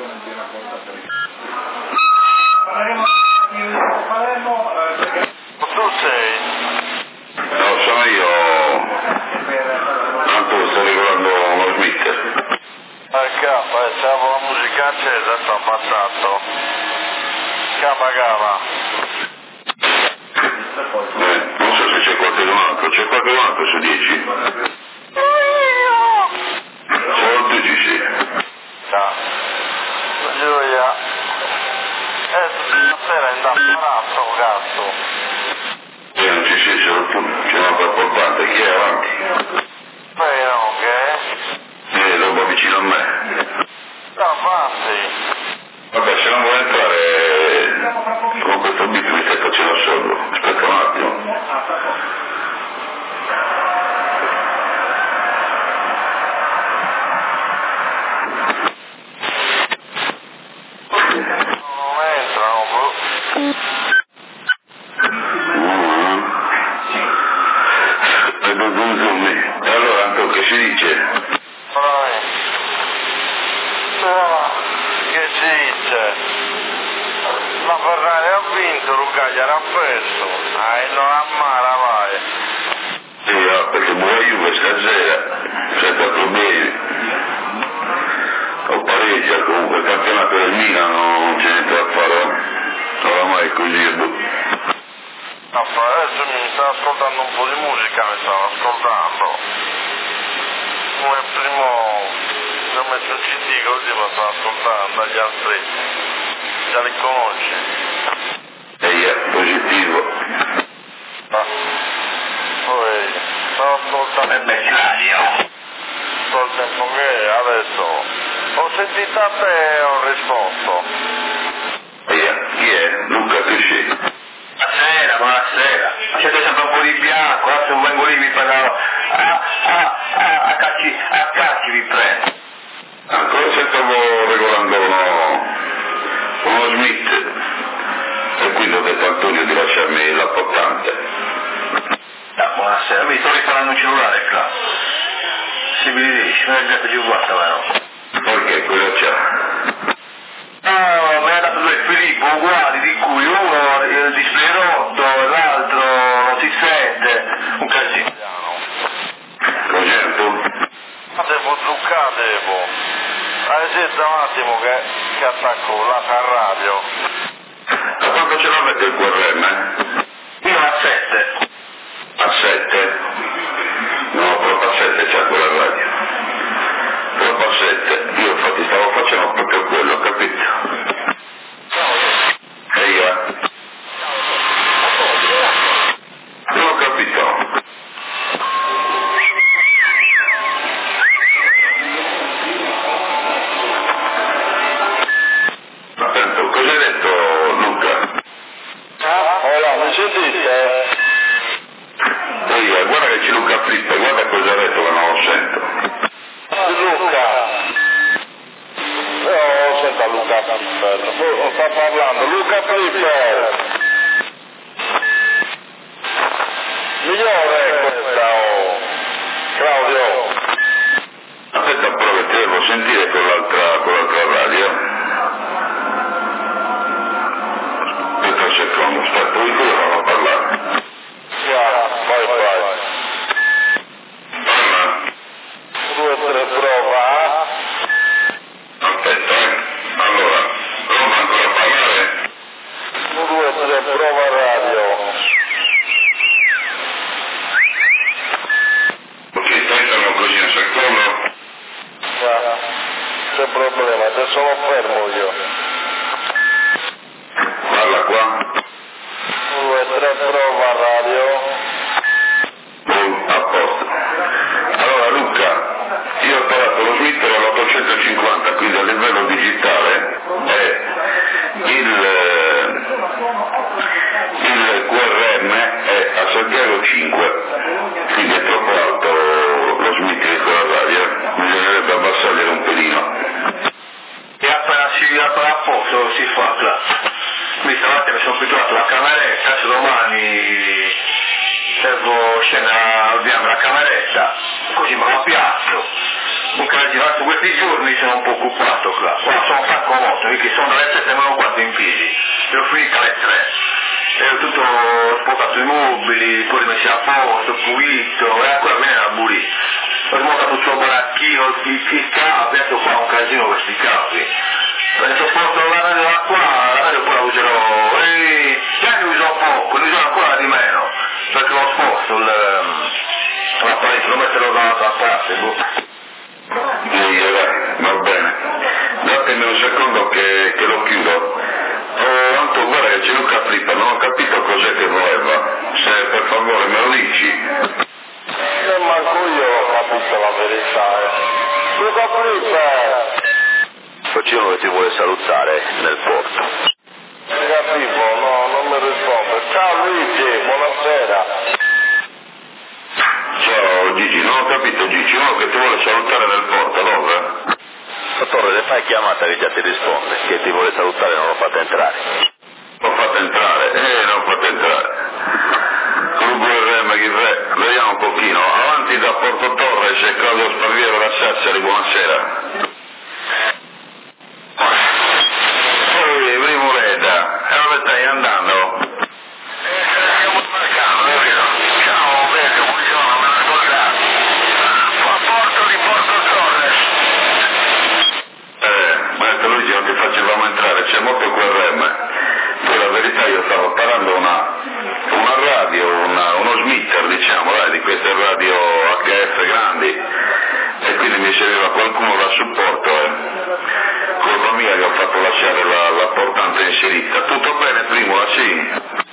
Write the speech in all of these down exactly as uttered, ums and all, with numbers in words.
sono in piena corsa per il... Parleremo di Palermo perché... Tu sei? No, sono io. Tanto sto regolando lo Smith. Ah, capa, c'avevo la musica accesa, sto ammazzato. Capa, capa. Eh, non so se c'è qualcuno altro, c'è qualcun altro su dieci? Solo tu ci sei. Ah, gioia. Eh, stasera è andato a palazzo, cazzo. E non ci sei solo tu, c'è una portante, chi è avanti? Beh, no, che? Eh, roba vicino a me. Sta avanti. Vabbè, se non vuoi entrare con questo beat mi stai facendo solo. Aspetta un attimo. Non entrano, bro. Vedo zoom zoom. E allora Anto che si dice? Vai. Però, che si dice? La Ferrari ha vinto, Lucagliari ha perso. Ah, e non ammara, vai. Sì, ah, perché buona Juve stasera, senza problemi. O pareggia comunque, il campionato del Milan non c'è niente da fare. Oramai è così, è boh. No, adesso mi stavo ascoltando un po' di musica, mi stavo ascoltando. Come primo, mi ho messo il C D così mi stavo ascoltando agli altri. Già li conosci? E è positivo. Ah. Poi, stavo ascoltando... È beccario. Tutto il tempo che adesso... Ho sentito a te e ho risposto. E chi è? Luca Cresci. Buonasera, buonasera. Siete sempre un po' di bianco, adesso vengo lì vi prendo a, a, a, a cacci, a cacci vi prendo. Ancora se stavo regolando uno, uno Smith e quindi ho detto a Antonio di lasciarmi l'apportante. Ah, buonasera, mi sto riparando un cellulare qua. Se mi dici, non è già più guarda però. Perché cosa c'è? No, mi ha dato due Filippo uguali, di cui uno il display rotto, l'altro non si sente, un casino. Cogento? Ma devo zuccare, devo. Aspetta un attimo che, che attacco la radio. A quanto ce l'avete il Q R M? Io a sette. A sette? No, proprio a sette c'è quella radio. Proprio a sette. Io infatti stavo facendo proprio quello, capito? E io? Non ho capito. Attento, cosa hai detto Luca? Hola, mi sentite? E io, guarda che c'è Luca Flipper, guarda cosa ha detto che non lo sento. Luca. Io sento Luca Flipper. Non sta parlando. Luca Flipper. Migliore questa, oh. Claudio. Aspetta, però che ti devo sentire con l'altra, con l'altra radio. Aspetta un secondo, aspetta, io quello non ho parlato. Guarda, vai, vai. Parla. Due, tre, prova. Aspetta, eh. Allora, prova ancora a parlare. Due, tre, prova radio. Ok, tentano così un secondo. Guarda, c'è problema, adesso sono fermo io. Parla qua. Due, tre, prova radio. Oh, a posto. Allora Luca, io ho parlato lo Smith all'ottocentocinquanta, quindi a livello digitale è il, il Q R M è a Santiago cinque, quindi è troppo alto lo Smith di quella radio, bisognerebbe abbassarglielo un pelino. E appena si appena a posto si fa là. Mi stamattina mi sono abituato alla cameretta, se domani devo scendere al via la cameretta, così me la piazzo, un casino. immagino, su questi giorni sono un po' occupato qua, qua sono Franco Mosso, perché sono dalle sette meno quattro in piedi, e ho finito alle tre, e ho tutto spostato i mobili, poi messo a posto, pulito, e ancora viene a burì. Ho smontato il suo baracchino, il, il capo, adesso qua un casino questi capi. Adesso porto la radio da qua, la radio poi la userò, e già ne uso poco, ne uso ancora di meno, perché lo sposto l'apparecchio, lo metterò dall'altra parte, boh. Sì, va bene. Datemi un secondo che, che lo chiudo. Oh, Anto, guarda che c'è Luca Flipper, non ho capito cos'è che voleva. Se per favore me lo dici. Se manco io ho capito la verità. eh. Luca Flipper! C'è uno che ti vuole salutare nel porto. Negativo, no, non mi risponde. Ciao Luigi, buonasera. Ciao Gigi, non ho capito Gigi, uno che ti vuole salutare nel porto, dove? Dottore, le fai chiamata che già ti risponde, che ti vuole salutare e non lo fate entrare. Lo fate entrare, eh, non fate entrare. Club R M, Ghirre, vediamo un pochino. Avanti da Porto Torres e Claudio Sparviero da Sassari, buonasera. Ehi, primo Reda, e dove stai andando? Stiamo sbarcando, capito? Ciao, Vecchio, buongiorno, me l'ho ricordato. Fa porto di Porto Torres. Eh, maestro Luigi, non ti facevamo entrare, c'è molto Q R M. Poi la verità io stavo parlando una, una radio, una, uno smitter diciamo, dai, di queste radio H F grandi, e quindi mi serviva qualcuno da supporto, eh. Colpa mia che ho fatto lasciare la, la portante inserita. Tutto bene, Primola, sì?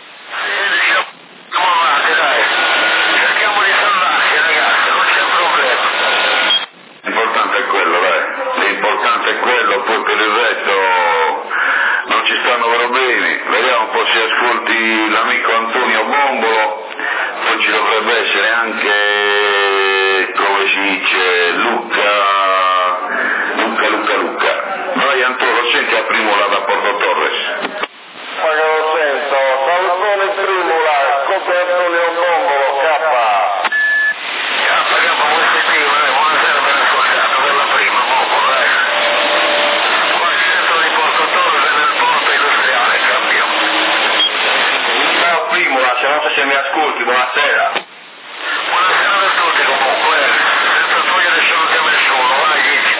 Come va, dai? Cerchiamo di salvarci, ragazzi, non c'è problema. L'importante è quello, dai. L'importante è quello, poi per il resto non ci stanno problemi. Vediamo un po' se ascolti l'amico Antonio Bombolo, poi ci dovrebbe essere anche, come si dice, Luca, Luca, Luca, Luca. Vai Antonio, senti a Primola da Porto Torres. Ma che lo sento, salutone Primula, scopre Antonio Bombolo, K. K, K, buon sentire, eh, buonasera, ben ascoltato, per la prima, Bombolo, eh. Qua il centro di Porto Torres è nel porto industriale, cambio. Ciao Primula, se non so se mi ascolti, buonasera. Buonasera a tutti comunque, eh. Senza togliere saluti a nessuno, vai Gigi.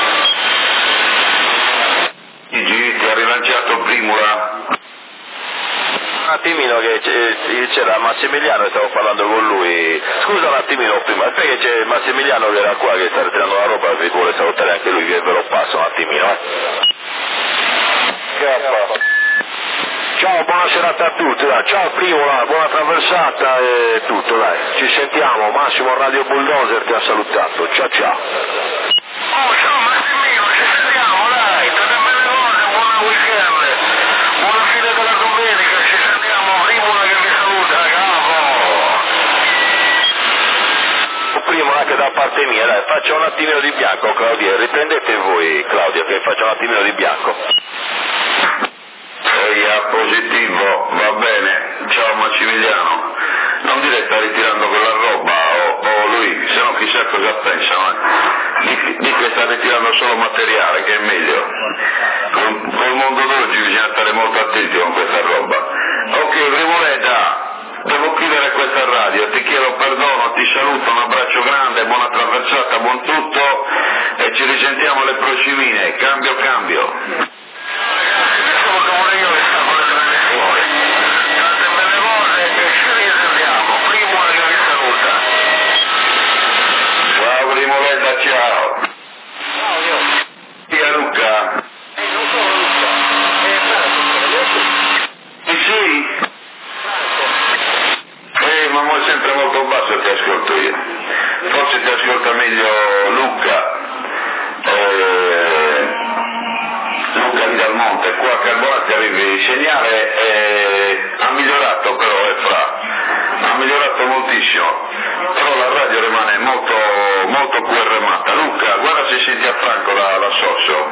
Gigi, ti ha rilanciato Primula? Un attimino che c'era Massimiliano e stavo parlando con lui. Scusa un attimino prima, aspetta che c'è Massimiliano che era qua che sta ritirando la roba, vi vuole salutare anche lui, che ve lo passo un attimino, eh. K. Ciao, buona serata a tutti, dai. Ciao Primola, buona traversata e tutto, dai. Ci sentiamo, Massimo Radio Bulldozer ti ha salutato, ciao ciao. Oh, ciao Massimino, ci sentiamo, dai, state bene cose, buon weekend, buona fine della domenica, ci sentiamo, Primola che mi saluta, capo. Primola che da parte mia, dai, faccia un attimino di bianco, Claudia, riprendete voi, Claudia, che faccia un attimino di bianco. Sei a positivo, va bene. Ciao Massimiliano. Non dire sta ritirando quella roba, o, o lui, se no chissà cosa pensano. Eh. Di, di che sta ritirando solo materiale, che è meglio. Con, col mondo d'oggi bisogna stare molto attenti con questa roba. Ok, Primoleta, devo chiudere questa radio, ti chiedo perdono, ti saluto, un abbraccio grande, buona traversata, buon tutto e ci risentiamo alle prossimine. Cambio, cambio. Primoleta, ciao. Ciao, Sia Luca. Eh, non sono Luca. Eh, Franco, Sì, sì. Eh, ma mo è sempre molto basso ti ascolto io. Forse ti ascolta meglio Luca. Eh, Luca di Dal Monte, qua a Carbonati arrivi il segnale, eh, ha migliorato però, è fra. Ha migliorato moltissimo, però la radio rimane molto, molto QRmata. Luca, guarda se senti a Franco da, da Sosso.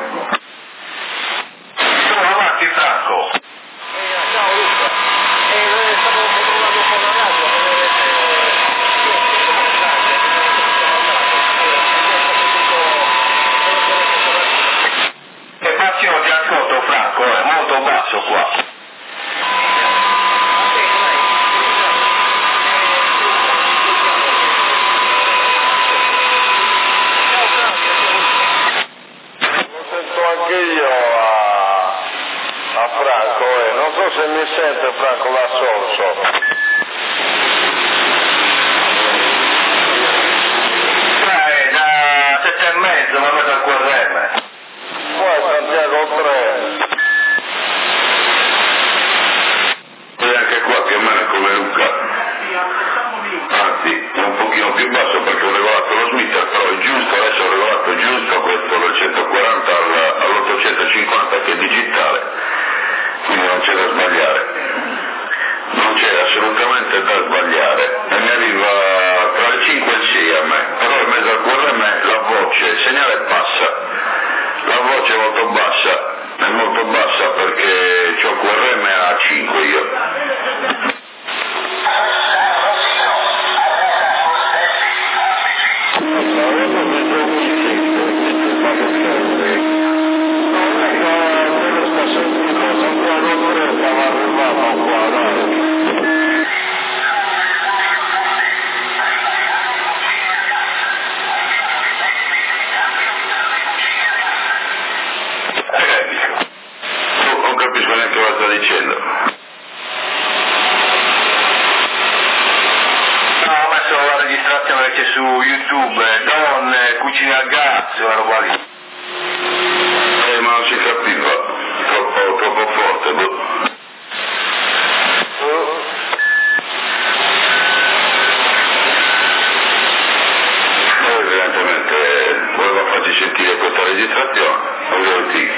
Sono avanti Franco. ciao Luca. Eh, noi stiamo controllando un po' la radio, so se mi sente Franco da Sorso. Dai, da sette e mezzo mi metto al Q R M. Poi Santiago tre. E anche qua che male come Luca. Anzi, un pochino più basso perché ho regolato lo smitter, però è giusto, adesso ho regolato giusto questo dal centoquaranta all'ottocentocinquanta che è digitale, quindi non c'è da sbagliare, non c'è assolutamente da sbagliare, e mi arriva tra il cinque e il sei a me, però in mezzo al Q R M la voce, il segnale passa, la voce è molto bassa, è molto bassa perché c'ho Q R M a cinque io. Non capisco neanche cosa sta dicendo. No, ho messo la registrazione che c'è su YouTube, donne, cucine a gas, quella roba lì. Eh, ma non si capiva, troppo, troppo forte, boh. Eh, evidentemente voleva farci sentire questa registrazione, ovvero ti.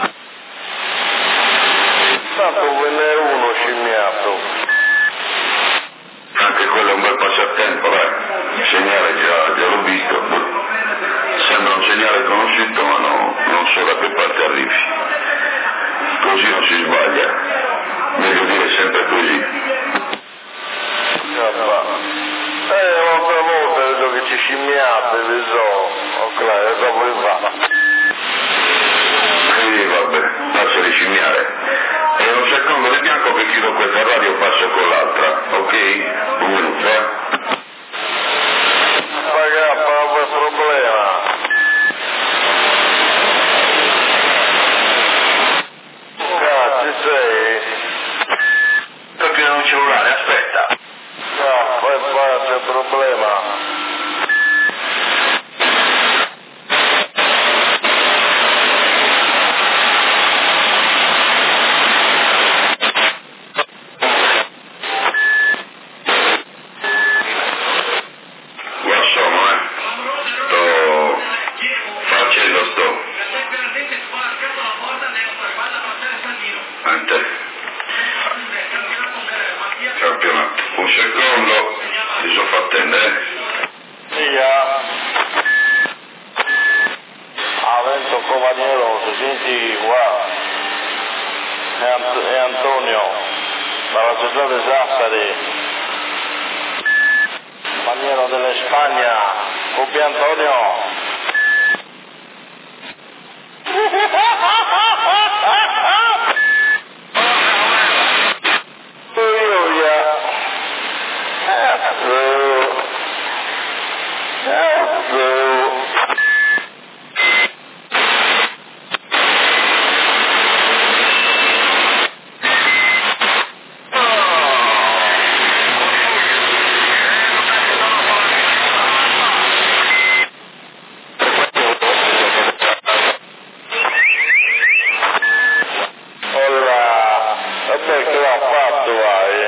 Tanto ve n'è uno scimmiato. Anche quello è un bel passatempo, dai. Il segnale già, già l'ho visto. Sembra un segnale conosciuto, ma no, non so da che parte arrivi. Così non si sbaglia. Meglio dire sempre così. Eh, un'altra volta vedo che ci scimmiate, vi so. Ok, e dopo il va. Quindi vabbè, faccio di scimmiare. E un secondo di bianco che chiudo questa radio passo con l'altra, ok? Un minuto, eh? Ragazzi, non c'è problema. Cazzo, sei? Perché non c'è cellulare, aspetta. No, poi poi non c'è problema. Qua sono, eh? Sto facendo sto. Ante. Campionato. Un secondo, mi sono fatto attendere. Via. Ah, vento Covanieroso, senti qua. È, Ant- è Antonio, dalla città di Sassari. Maniero della Spagna, Coppi Antonio. Io via. Cazzo. Cazzo. Ora, vabbè che l'ha fatto, vai.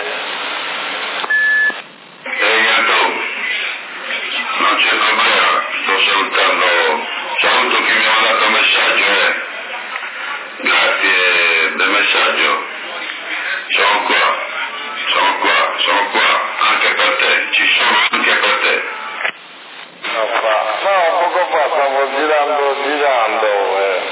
Ehi Antonio, non c'è problema, sto salutando, saluto chi mi ha mandato un messaggio, eh. Grazie del messaggio. Sono qua, sono qua, sono qua, anche per te, ci sono anche per te. No, fa. No, poco fa stavo girando, girando. Eh.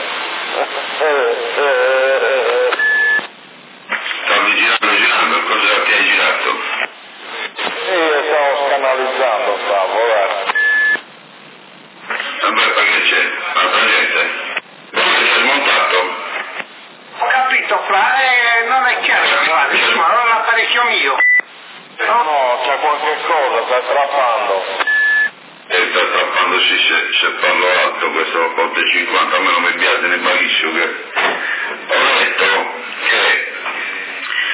Stavi girando, girando, cosa ti hai girato? Io stavo scanalizzando, stavo, guarda. Vabbè, perché c'è? Altra gente? Come ti sei smontato? Ho capito, Fra, eh, non è chiaro, ma allora l'apparecchio mio. No, no, c'è qualche cosa, sta strappando. E sta strappando, sì, se, se parlo alto, questo Ponte cinquanta, a me non mi piace né malissimo, che ho detto che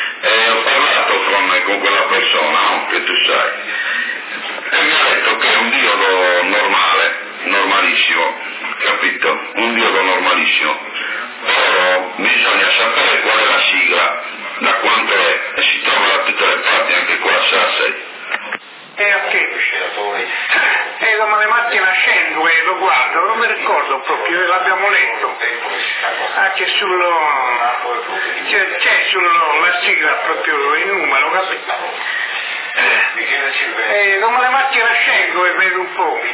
con quella persona, no? Che tu sai. E mi ha detto che è un diodo normale, normalissimo, capito? Un diodo normalissimo. Però bisogna sapere qual è la sigla, da quanto è, e si trova da tutte le parti, anche qua a Sassari. E a che? E domani mattina scendo e lo guardo, non mi ricordo proprio, l'abbiamo letto. Anche sullo... c'è, c'è sulla sigla proprio il numero, capito? E domani mattina scendo e vedo un po'.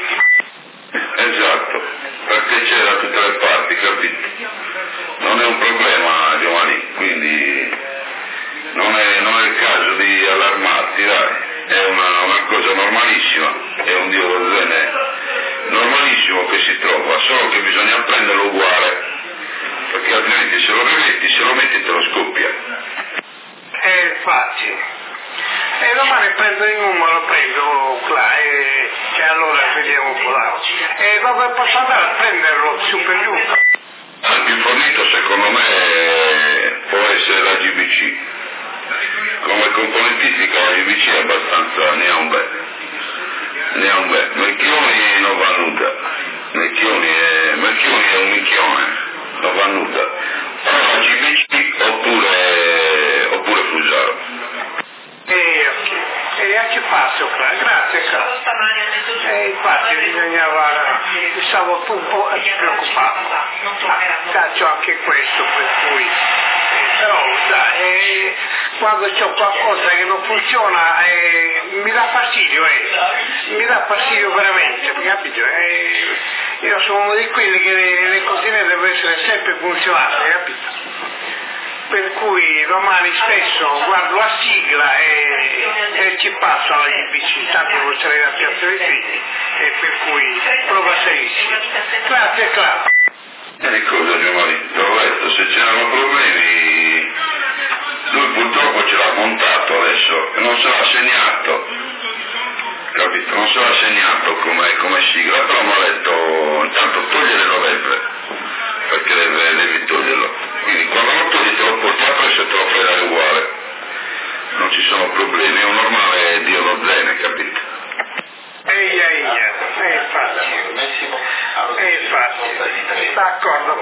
Esatto, perché c'è da tutte le parti, capito? Non è un problema, Giovanni, quindi non è, non è il caso di allarmarti, dai. È una, una cosa normalissima, è un diodo Zen normalissimo che si trova, solo che bisogna prenderlo uguale, perché altrimenti se lo rimetti, se lo metti te lo scoppia. Eh, infatti. E domani prendo il numero, prendo qua, e, e allora vediamo un po' là. E dove posso andare a prenderlo su per giù? Il più fornito secondo me può essere la G B C. Come componentistica la G B C è abbastanza, ne ha un bel, ne ha un bel. Melchioni non va nuda, Melchioni è, Melchioni è un minchione, non va nuda. Però la G B C oppure, oppure Fusaro. E, e a che passo qua? Grazie qua. E infatti bisognava, stavo un po' preoccupato. Faccio anche questo, per cui, eh, però dai, eh, quando c'ho qualcosa che non funziona eh, mi dà fastidio, eh. mi dà fastidio veramente, capito? Eh, io sono uno di quelli che le, le cosine devono essere sempre funzionali, capito? Per cui domani stesso guardo la sigla e, e ci passo alla G B C, tanto non sarei da Piazza dei Figli, e per cui prova serissimo. Grazie, Claudio. E cosa Giovanni? Te l'ho detto, se c'erano problemi, lui purtroppo ce l'ha montato adesso e non se l'ha segnato, capito? Non se l'ha segnato come, come sigla, però mi ha detto intanto togliere novembre, perché deve, devi toglierlo. Quindi quando lo togli te lo porti appresso e te lo fai dare uguale, non ci sono problemi, è un normale diodo Zen, capito? Ehi, ehi, e infatti, e infatti, d'accordo,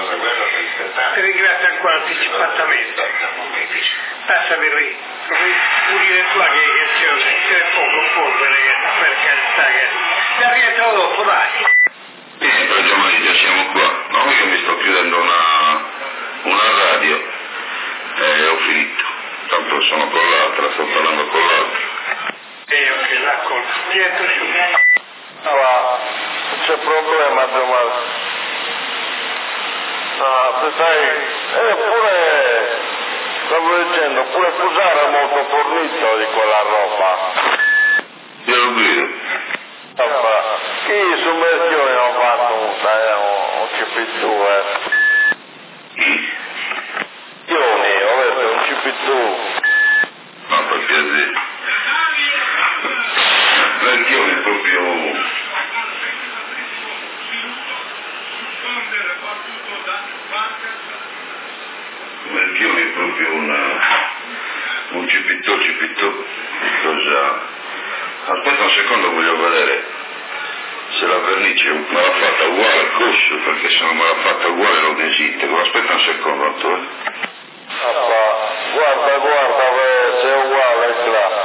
ti ringrazio ancora anticipatamente, passa per lì, pulire qua che, che c'è, c'è poco polvere, per carità, che ti rientro dopo, dai. Rientra Giovanni, già siamo qua, no, io mi sto chiudendo una, una radio e ho finito, tanto sono con l'altra, sto parlando con l'altra. Eh, ok, d'accordo, dietro su. No, c'è problema domani. No, sai, eppure, stavo dicendo, pure Fusaro è molto fornito di quella roba. Io lo vedo. Chi su Melchioni non fanno un C P due? Chi? Melchioni, ho detto un C P due. Ma per piacere. Melchioni è proprio... Melchioni è proprio una... un cipitto cipitto. Cosa... Aspetta un secondo, voglio vedere se la vernice me l'ha fatta uguale al coscio, perché se non me l'ha fatta uguale non esiste. Aspetta un secondo, Antonio. Appa, guarda, guarda, se è uguale là.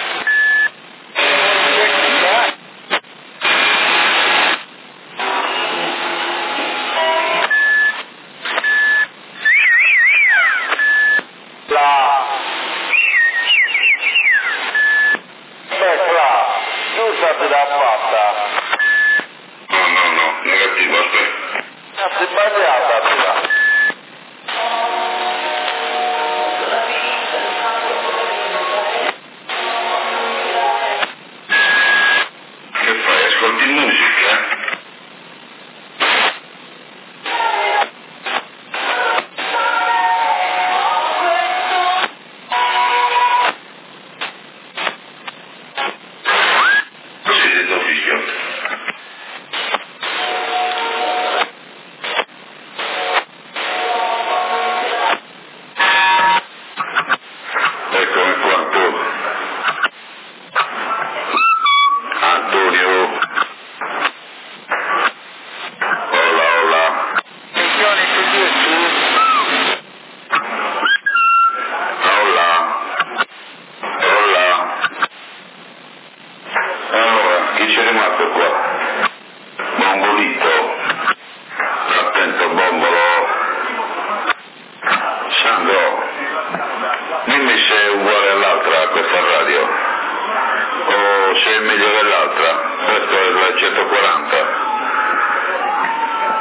Là. Beh, là, giusta ti l'ha fatta. No, no, no, negativo, aspetta. Ah, si sbagliata, ti l'ha.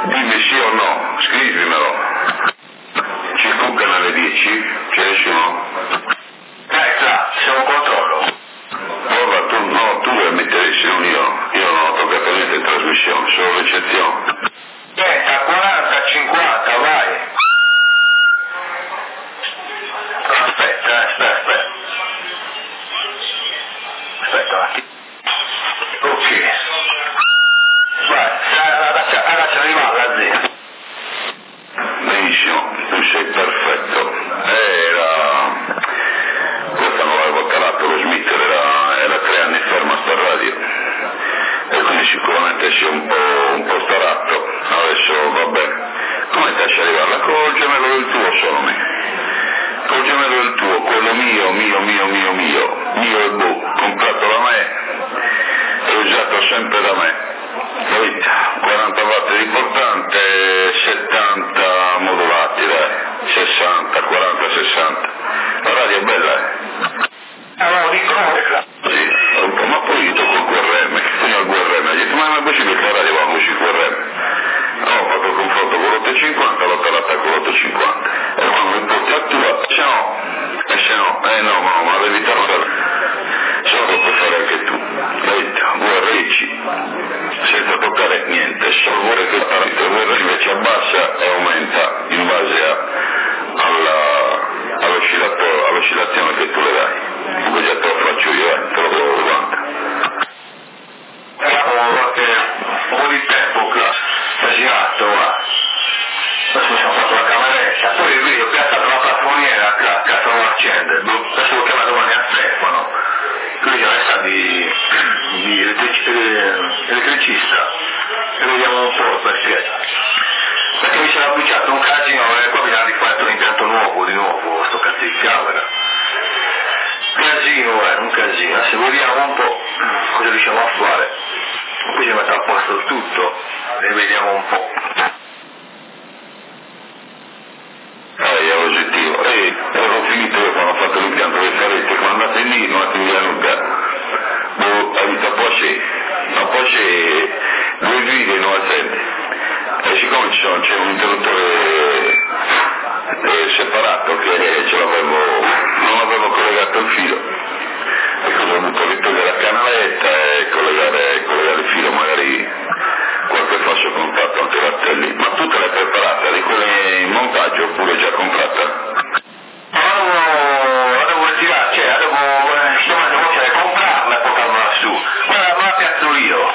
Dimmi sì o no, scrivimelo. Circumcano alle dieci, c'è nessuno? Eh, là, siamo in controllo. Allora tu, no, tu vuoi mettersi, non io. Io non ho toccato niente in trasmissione, solo ricezione. Niente, a quaranta, cinquanta, vai. Aspetta, eh, aspetta, aspetta. Aspetta un attimo. Ok. Vai, ragazzi, arriva la zia. Benissimo, tu sei perfetto. Era... questa non l'avevo calato, lo Smith era, era tre anni fermo a sta radio. E quindi sicuramente si è un po', un po' staratto. Adesso vabbè. Come ti lasci arrivarla? Col gemello del tuo sono me. Col gemello del tuo, quello mio, mio, mio, mio, mio, mio e boh, comprato da me e usato sempre da me. Poi quaranta watt di portante, settanta modulati, dai, sessanta, quaranta, sessanta. La radio è bella, eh? Allora, dico, sì, un po', ma poi io tocco il Q R M, che fino al Q R M, ho detto, ma non è possibile che la radio va così Q R M? No, ho fatto il confronto con l'ottocentocinquanta, l'ho parlata con l'ottocentocinquanta. E quando mi porti a tua, se no, e se no, eh no, no, ma devi tornare. Se no lo puoi fare anche tu. V R C, senza toccare niente, solo vuole che la V R invece abbassa e aumenta in base a, alla, all'oscillazione che tu le dai. Così te lo faccio io, eh, te lo devo davanti. abbiamo qualche un po' di tempo qua, sta girato, va. Adesso mi sono fatto la cameretta, poi vedi, ho piazzato la plafoniera, a casa non accende, adesso lo chiamo domani al telefono. Lui già sa di, di elettric, elettricista e vediamo un po' perché perché mi sono bruciato un casino e qua bisogna rifare un impianto nuovo di nuovo sto cazzo di camera casino è un casino, se vediamo un po' cosa riusciamo a fare poi ci metto a posto il tutto e vediamo un po'. Eh, è oggettivo. E avevo finito io quando ho fatto l'impianto delle farette, quando andate lì non attimi la nuca. Boh, ha visto a Porsche, a Porsche due gride non la sente. E siccome ci sono, c'è un interruttore eh, separato che ce l'avevo, non avevo collegato il filo. E cosa ho dovuto ritogliere la canaletta e collegare, collegare il filo, magari qualche falso contatto anche battelli. Ma tu te l'hai preparata di quelle in montaggio oppure già comprata? No, la devo ritirare, cioè la devo, insomma devo cioè, comprarla e portarla su. Guarda, ma la piazzo io.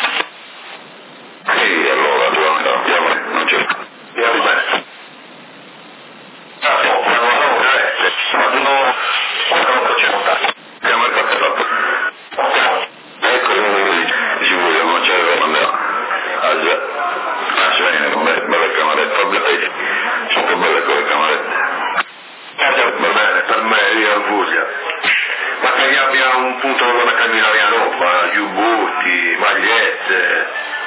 Sì, allora, andiamo, non c'è. Andiamo bene. Ah, no, ma non l'avevo veramente. Ma non, guarda, non c'è contatto. Chiama il cappello. Ecco, ci vogliamo, non c'è da andare. Ah già, ah sì, belle, belle camerette, belle, sono belle quelle camerette. Eh, va bene, per me, io in Puglia. Ma che abbia un punto dove camminare la roba, giubbotti, magliette.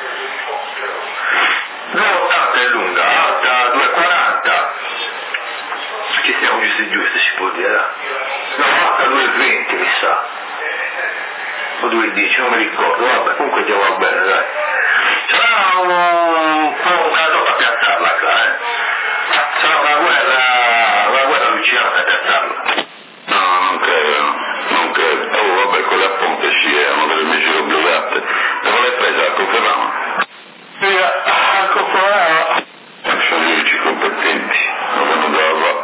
due ottanta è lunga, alta due quaranta. Ci siamo giusti giusti, si può dire. No, alta due venti mi sa. O due dieci, non mi ricordo, vabbè, comunque già va bene, dai. Sarà un po' un caso a piazzarla qua, eh. Sarà una guerra, una guerra allucinante a piazzarla. No, non credo, non credo. Oh, vabbè, quelle a Ponte sì, erano delle misure obbligate. Dove l'hai presa? A Conferrama? Sì, a Conferrama. Sono gli unici competenti, non vanno da là.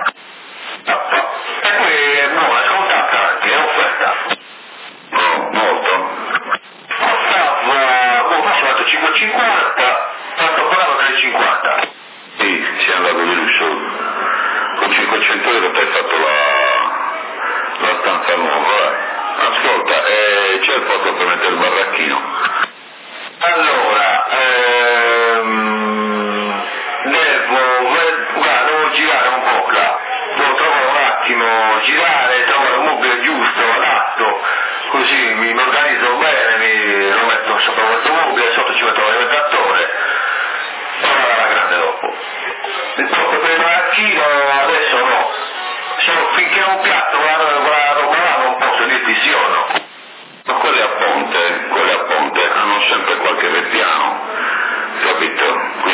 E poi è buona, scontata anche, è offerta. No, molto. Stavo, oh, ma sono andato cinque e cinquanta, tanto parlavo delle cinquanta. Sì, si è andato di lusso. Con cinquecento euro ti hai fatto la, la stanza nuova, eh. Ascolta, eh, c'è il posto per mettere il barracchino? Allora, ehm, devo, guarda, devo girare un po' qua, devo trovare un attimo, girare, trovare un mobile giusto, adatto, così mi organizzo bene, mi lo metto sopra questo mobile, sotto ci metto l'alimentatore, e vado alla grande dopo. Il posto per il baracchino adesso no, solo finché non piatto quella roba là non posso dirti sì o no. Ma quelle a Ponte, quelle a Ponte hanno sempre qualche ripiano, capito?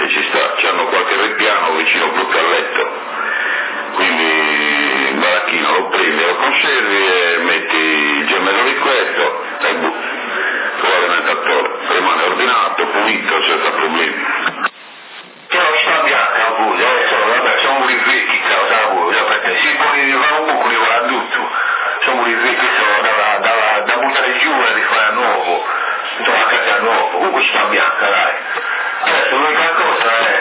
che ci sta, c'hanno qualche ripiano vicino proprio al letto, quindi il baracchino lo prendi, lo conservi e metti il gemello di questo e bu, probabilmente attore, rimane ordinato, pulito, senza problemi. Però sta bianca pure, eh, sono, vabbè, sono i vecchi, cosa vuoi, perché si pone va un buco, li va tutto, sono i vecchi, sono da, da, da buttare giù e rifare a nuovo, insomma, a casa a nuovo, comunque sta bianca, dai. Adesso l'unica cosa è,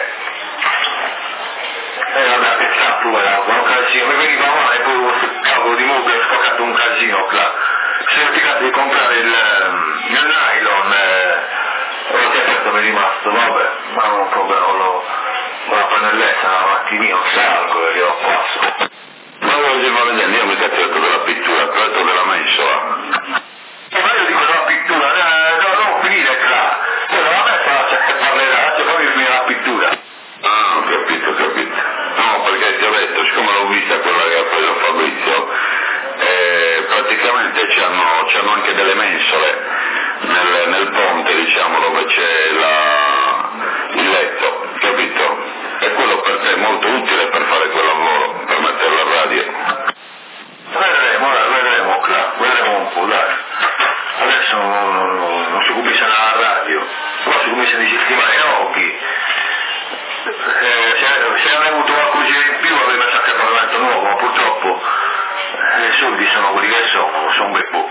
eh, vabbè, che sta pure, un casino, mi veniva male, poi questo cavolo di mobile, ho scoccato un casino, là. Si è dimenticato di comprare il, il nylon, eh, e che certo mi è rimasto, vabbè, ma non è un problema, lo, la pannelletta una mattinina, salgo e glielo passo. Ma oggi va vedendo, io mica cerco della pittura, cerco della mensola. E ma io dico della pittura, eh, no, non finire là, cioè dalla mensola c'è parlerà, cioè poi finire la pittura. Ah, ho capito, ho capito. No, perché ti ho detto, siccome l'ho vista quella che ha preso Fabrizio, eh, praticamente c'hanno, c'hanno anche delle mensole nel, nel ponte, diciamo, dove c'è la, il letto, capito? E quello per te è molto utile per fare quel lavoro, per mettere la radio. Vedremo, vedremo, là, vedremo un po', dai. Adesso non, non, non si comincia alla radio, però si comincia di settimane occhi. Eh, se, se avrei avuto qualcosina in più avrei messo anche il Parlamento nuovo, ma purtroppo eh, i soldi sono quelli che sono, sono un bel po'.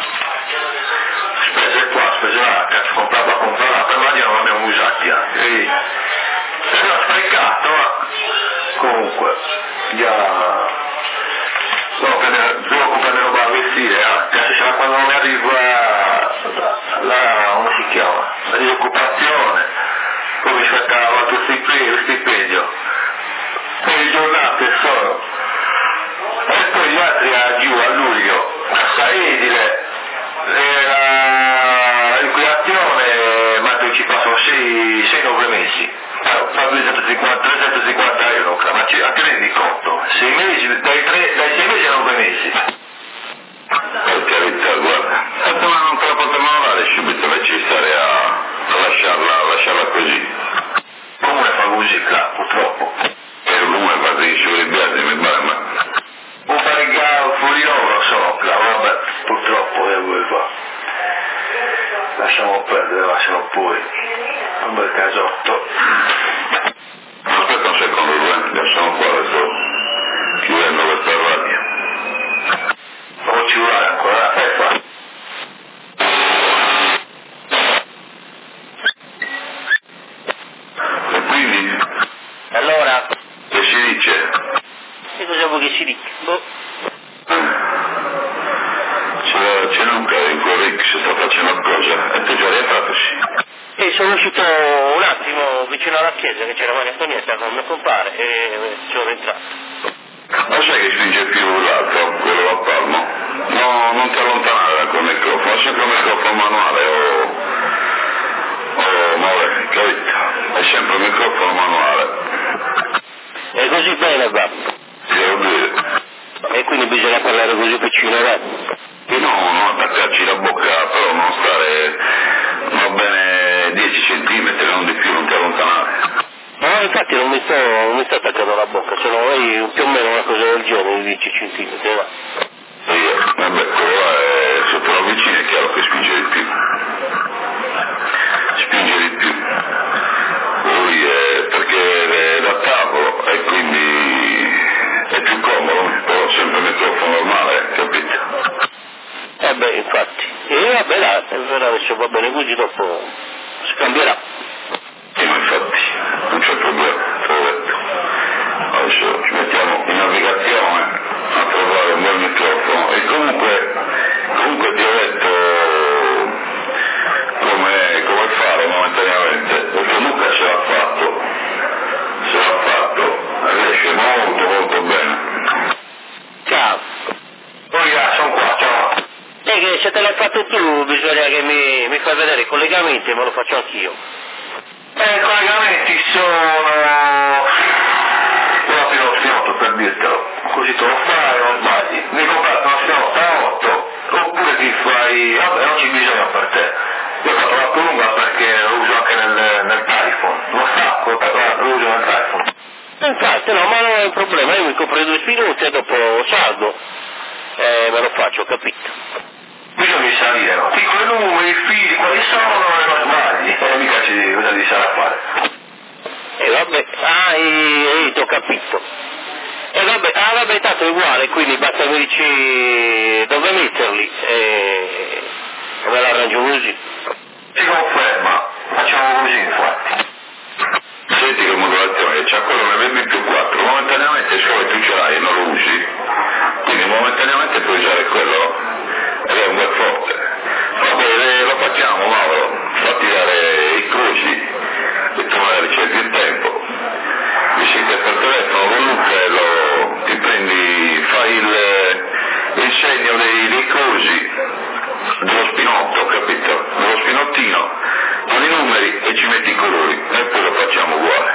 Spese qua, spese là, cazzo, comprava, comprava, per radio non abbiamo usati anche. E, se l'ho sprecato, ma comunque, già, devo, prendere, devo comprare roba da vestire, eh. Cioè, quando mi arriva la, la, come si chiama, la disoccupazione, poi mi aspettava tutto stipendio, stipendio, poi le giornate sono, e poi gli altri a giù a luglio, a edile, la liquidazione, ma ci passano sei nove mesi, fa duecentocinquanta euro, ma ci, a te rendi conto, sei mesi, dai, tre, dai sei mesi a nove mesi. Per carità, guarda, tanto ma non te la potevano dare subito, invece stare a, a lasciarla, a lasciarla così. Come fa così, là, purtroppo? E come fa così su i biasi, mi pare, ma... Un parigato fuori oro sono, là, vabbè, purtroppo è quello fa. Lasciamo perdere, lasciamo pure. Un bel casotto. Aspetta un secondo, due, sono qua adesso, chiudendo questa radio. Non ci vuole ancora, eh, fa. E quindi? Allora? Che si dice? Che cosa vuoi che si dica? Boh. C'è, c'è Luca in quel Rick, si sta facendo qualcosa, e tu già l'hai fatto, sì. E sono uscito un attimo vicino alla chiesa che c'era Maria Antonietta con mio compare e sono rientrato. Ma sai che spinge più l'altro, quello a palmo? No, non ti allontanare da quel microfono, è sempre un microfono manuale o... o... vabbè, capito? È sempre un microfono manuale. E così bene va. Ti devo dire. E quindi bisogna parlare così vicino, va? E no, non attaccarci la bocca, però non stare, va bene, dieci centimetri, non di più, non ti allontanare. No, infatti non mi sto, non mi sto attaccando la bocca, sono io più o meno una cosa del genere, dieci centimetri, va. Io, vabbè, quello là è, se te lo avvicini è chiaro che spinge di più. Spinge di più. Lui è, perché è da tavolo e quindi è più comodo, però sempre microfono normale, capito? Eh beh, infatti. E vabbè, là, adesso va bene così, dopo si cambierà. Sì, ma infatti, non c'è problema, te l'ho detto. Adesso ci mettiamo in navigazione a trovare un bel microfono e comunque, comunque ti ho detto come, come fare momentaneamente, perché Luca ce l'ha fatto, ce l'ha fatto, riesce molto molto bene. Ciao. Poi là, sono qua, ciao. E che se te l'hai fatto tu bisogna che mi, mi fai vedere i collegamenti e me lo faccio anch'io. Eh, i collegamenti sono... proprio lo sfiotto per dirtelo, così te lo fai, non sbagli. Mi hai comprato una sfiotto a otto, oppure ti fai... vabbè, non ci bisogna per te. Io ho fatto la lunga perché lo uso anche nel, nel iPhone, lo stacco, niente, no, ma non è un problema, io mi compro i due spinuti e dopo salgo e me lo faccio, capito? Bisogna salire, no? Dico i numeri, i fili, quali sono e non sbagli, e mica ci cosa di sarà a fare. E vabbè, ah, io ti ho capito. E vabbè, ah vabbè, tanto è uguale, quindi basta che mi dici dove metterli e me l'arrangio così. Si conferma, facciamo così infatti. Senti che modulazione, c'ha quello nell'M più quattro, momentaneamente se vuoi tu ce l'hai e non lo usi, quindi momentaneamente puoi usare quello, ed è un bel forte. Vabbè, lo facciamo Mauro, fatti dare i croci, e tu magari c'è più tempo, mi senti per telefono con Luca e lo, ti prendi, fai il, il segno dei, dei croci, dello spinotto, capito? Dello spinottino, con i numeri e ci metti i colori e poi lo facciamo uguale.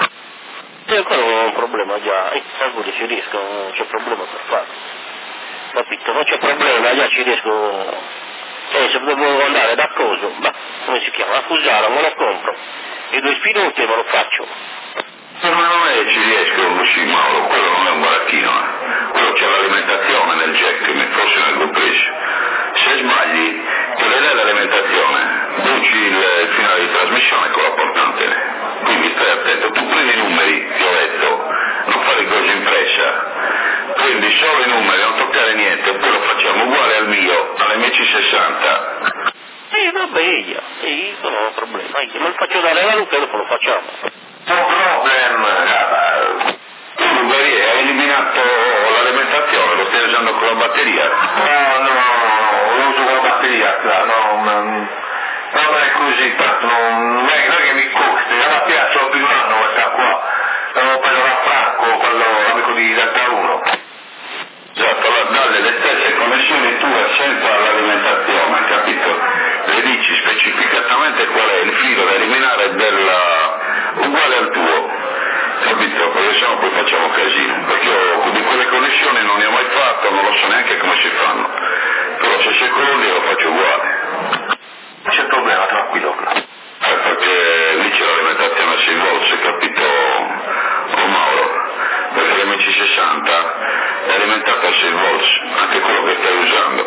E quello non è un problema già, eh, pure ci riesco, non c'è problema per farlo. Capito? Non c'è problema, già ci riesco. Eh, se devo andare da coso, ma come si chiama? A Fusaro, me lo compro. I due spinuti me lo faccio. Ma non è ci riesco un uscì Mauro, quello non è un baracchino, eh. Quello c'è l'alimentazione nel jack, forse nel compresso. Se sbagli, te le dai l'alimentazione, bruci il, il finale di trasmissione con la portante. Quindi stai attento, tu prendi i numeri, ti ho detto, non fare cose in fretta, prendi solo i numeri, non toccare niente, poi lo facciamo uguale al mio, all'M C sessanta. Eh vabbè, io, io non ho problema, io me lo faccio dare alla Luca e dopo lo facciamo. No problem, guarda. Tu Bulgaria hai eliminato l'alimentazione, lo stai usando con la batteria? No, no, no, lo uso con la batteria, no, non è così, tanto non è, non è che mi costi, la batteria ce l'ho più di un anno questa qua, l'avevo preso da Franco, quello amico di trentauno. Esatto, allora dalle le stesse connessioni tue senza l'alimentazione, capito? Le dici specificatamente qual è il filo da eliminare della... uguale al tuo, capito? Perché sennò poi facciamo casino, perché io di quelle connessioni non ne ho mai fatto, non lo so neanche come si fanno, però se c'è quello lì lo faccio uguale. Non c'è problema, tranquillo. Eh, perché lì c'è l'alimentazione a sei volt, capito oh, Mauro? Perché l'M C sessanta è alimentato a sei volt, anche quello che stai usando.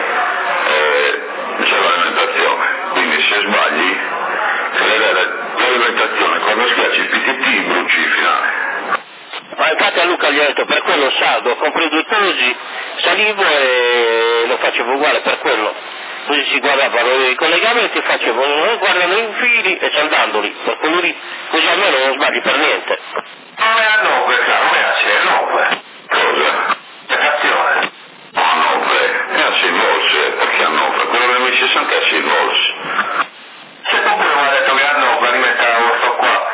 Eh, c'è l'alimentazione, quindi se sbagli, se le dai l'alimentazione, quando schiacci il P T T bruci il finale. Ma infatti a Luca gli ho detto, per quello salgo, compro i due cosi, salivo e lo facevo uguale per quello. Così si guardavano i collegamenti e facevano, guardano i fili e saldandoli, per quello lì, così almeno non sbagli per niente. Non è a nove, caro, non è a sei, è a nove. Cosa? Stazione. No, a nove, è a sei volt, perché a nove? Quello dell'M C sessanta è a sei volt. Se tu pure mi ha detto che a nove alimentava questo qua.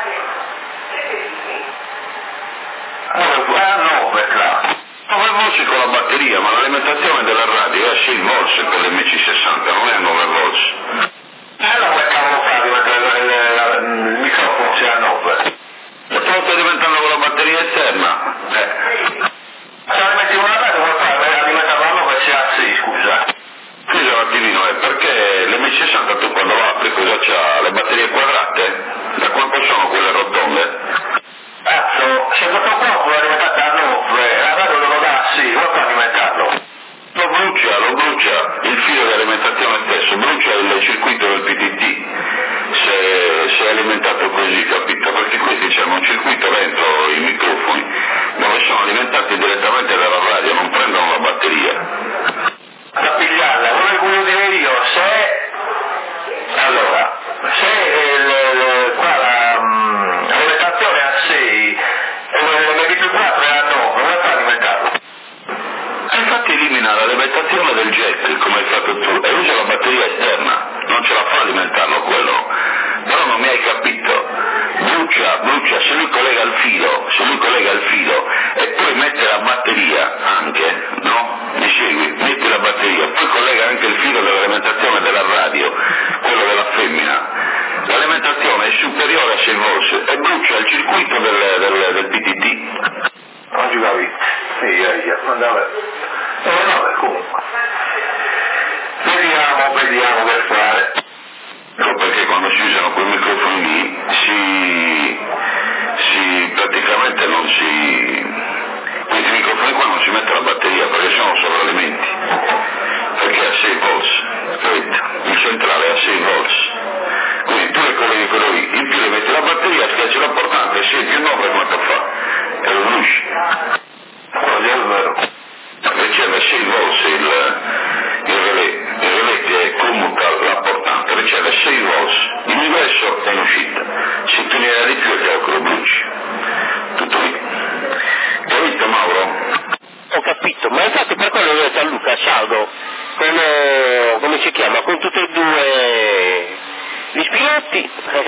È a nove, caro. nove volt con la batteria, ma l'alimentazione della radio è a sei volt per l'M C sessanta, non è a nove volt. E allora come cavolo fa diventare il, il, il microfono se è a nove? E poi sta diventando con la batteria esterna. Eh. Se la metti una radio come fai alimentarlo a nove se è a sei, scusa. Scusa un attimino, è perché l'M C sessanta tu quando lo apri cosa c'ha? Le batterie quadrate? Da quanto sono quelle rotonde? Cazzo, se questo qua può alimentare a nove, la radio lo dà a sei, non può alimentarlo. Lo brucia, lo brucia, il filo di alimentazione stesso, brucia il circuito del P T T, se, se è alimentato così, capito? Perché questi hanno un circuito dentro i microfoni, dove sono alimentati direttamente dalla radio, non prendono la batteria. Da pigliarla, quello che voglio dire io, se... Allora, se il, il, qua la, um, l'alimentazione è a sei e l'M P quattro è a nove, come fa a alimentarlo? E infatti elimina l'alimentazione del jack, come hai fatto tu, e usa la batteria esterna, non ce la fa alimentarlo quello, però non mi hai capito, brucia, brucia, se lui collega il filo, se lui collega il filo e poi mette la batteria anche, no? Mi segui? Metti la batteria, poi collega anche il filo dell'alimentazione della radio, quello della femmina, l'alimentazione è superiore a sei volt e brucia il circuito del, del, del P T T. Non ci capisco. Sì, io, andava. Eh, vabbè, comunque. Vediamo, vediamo che fare. Ecco perché quando si usano quei microfoni lì si, si praticamente non si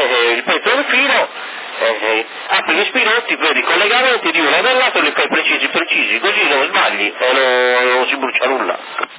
eh, il petto del filo, eh, eh, apri gli spirotti, vedi i collegamenti di uno e dell'altro, li fai precisi precisi, così non sbagli e non, non si brucia nulla.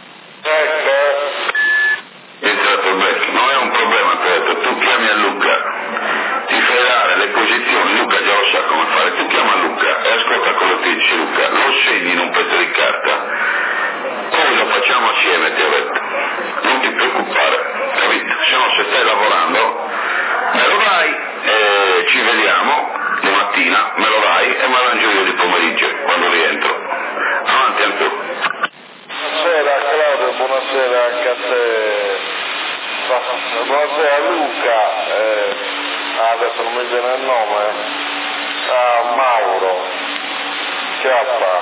Esatto, beh, non è un problema, certo. Tu chiami a Luca, ti fai dare le posizioni, Luca già lo sa come fare, tu chiama Luca e ascolta quello che dice Luca, lo segni in un pezzo di carta, poi lo facciamo assieme, ti ho detto, non ti preoccupare, capito? Se no, se stai lavorando, me lo dai e ci vediamo domattina, me lo dai e me lo arrangio io di pomeriggio, quando rientro. Avanti Antonio. Buonasera Claudio, buonasera anche a te. Buonasera Luca, eh, adesso non mi viene il nome, ah, Mauro, Chiappa.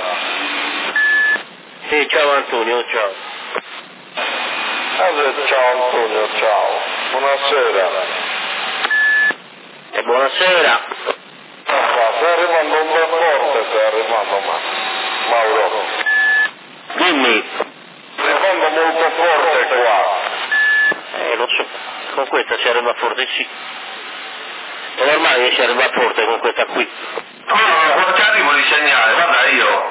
Sì, ciao Antonio, ciao. Allora, ciao Antonio, ciao, buonasera. E buonasera. Ah, stai arrivando un bel forte, stai arrivando ma... Mauro. Dimmi. Arrivando molto forte qua. Eh, lo so, con questa si arriva forte, sì. È normale che si arriva forte con questa qui. No, no, quando ci arrivo di segnale, guarda io.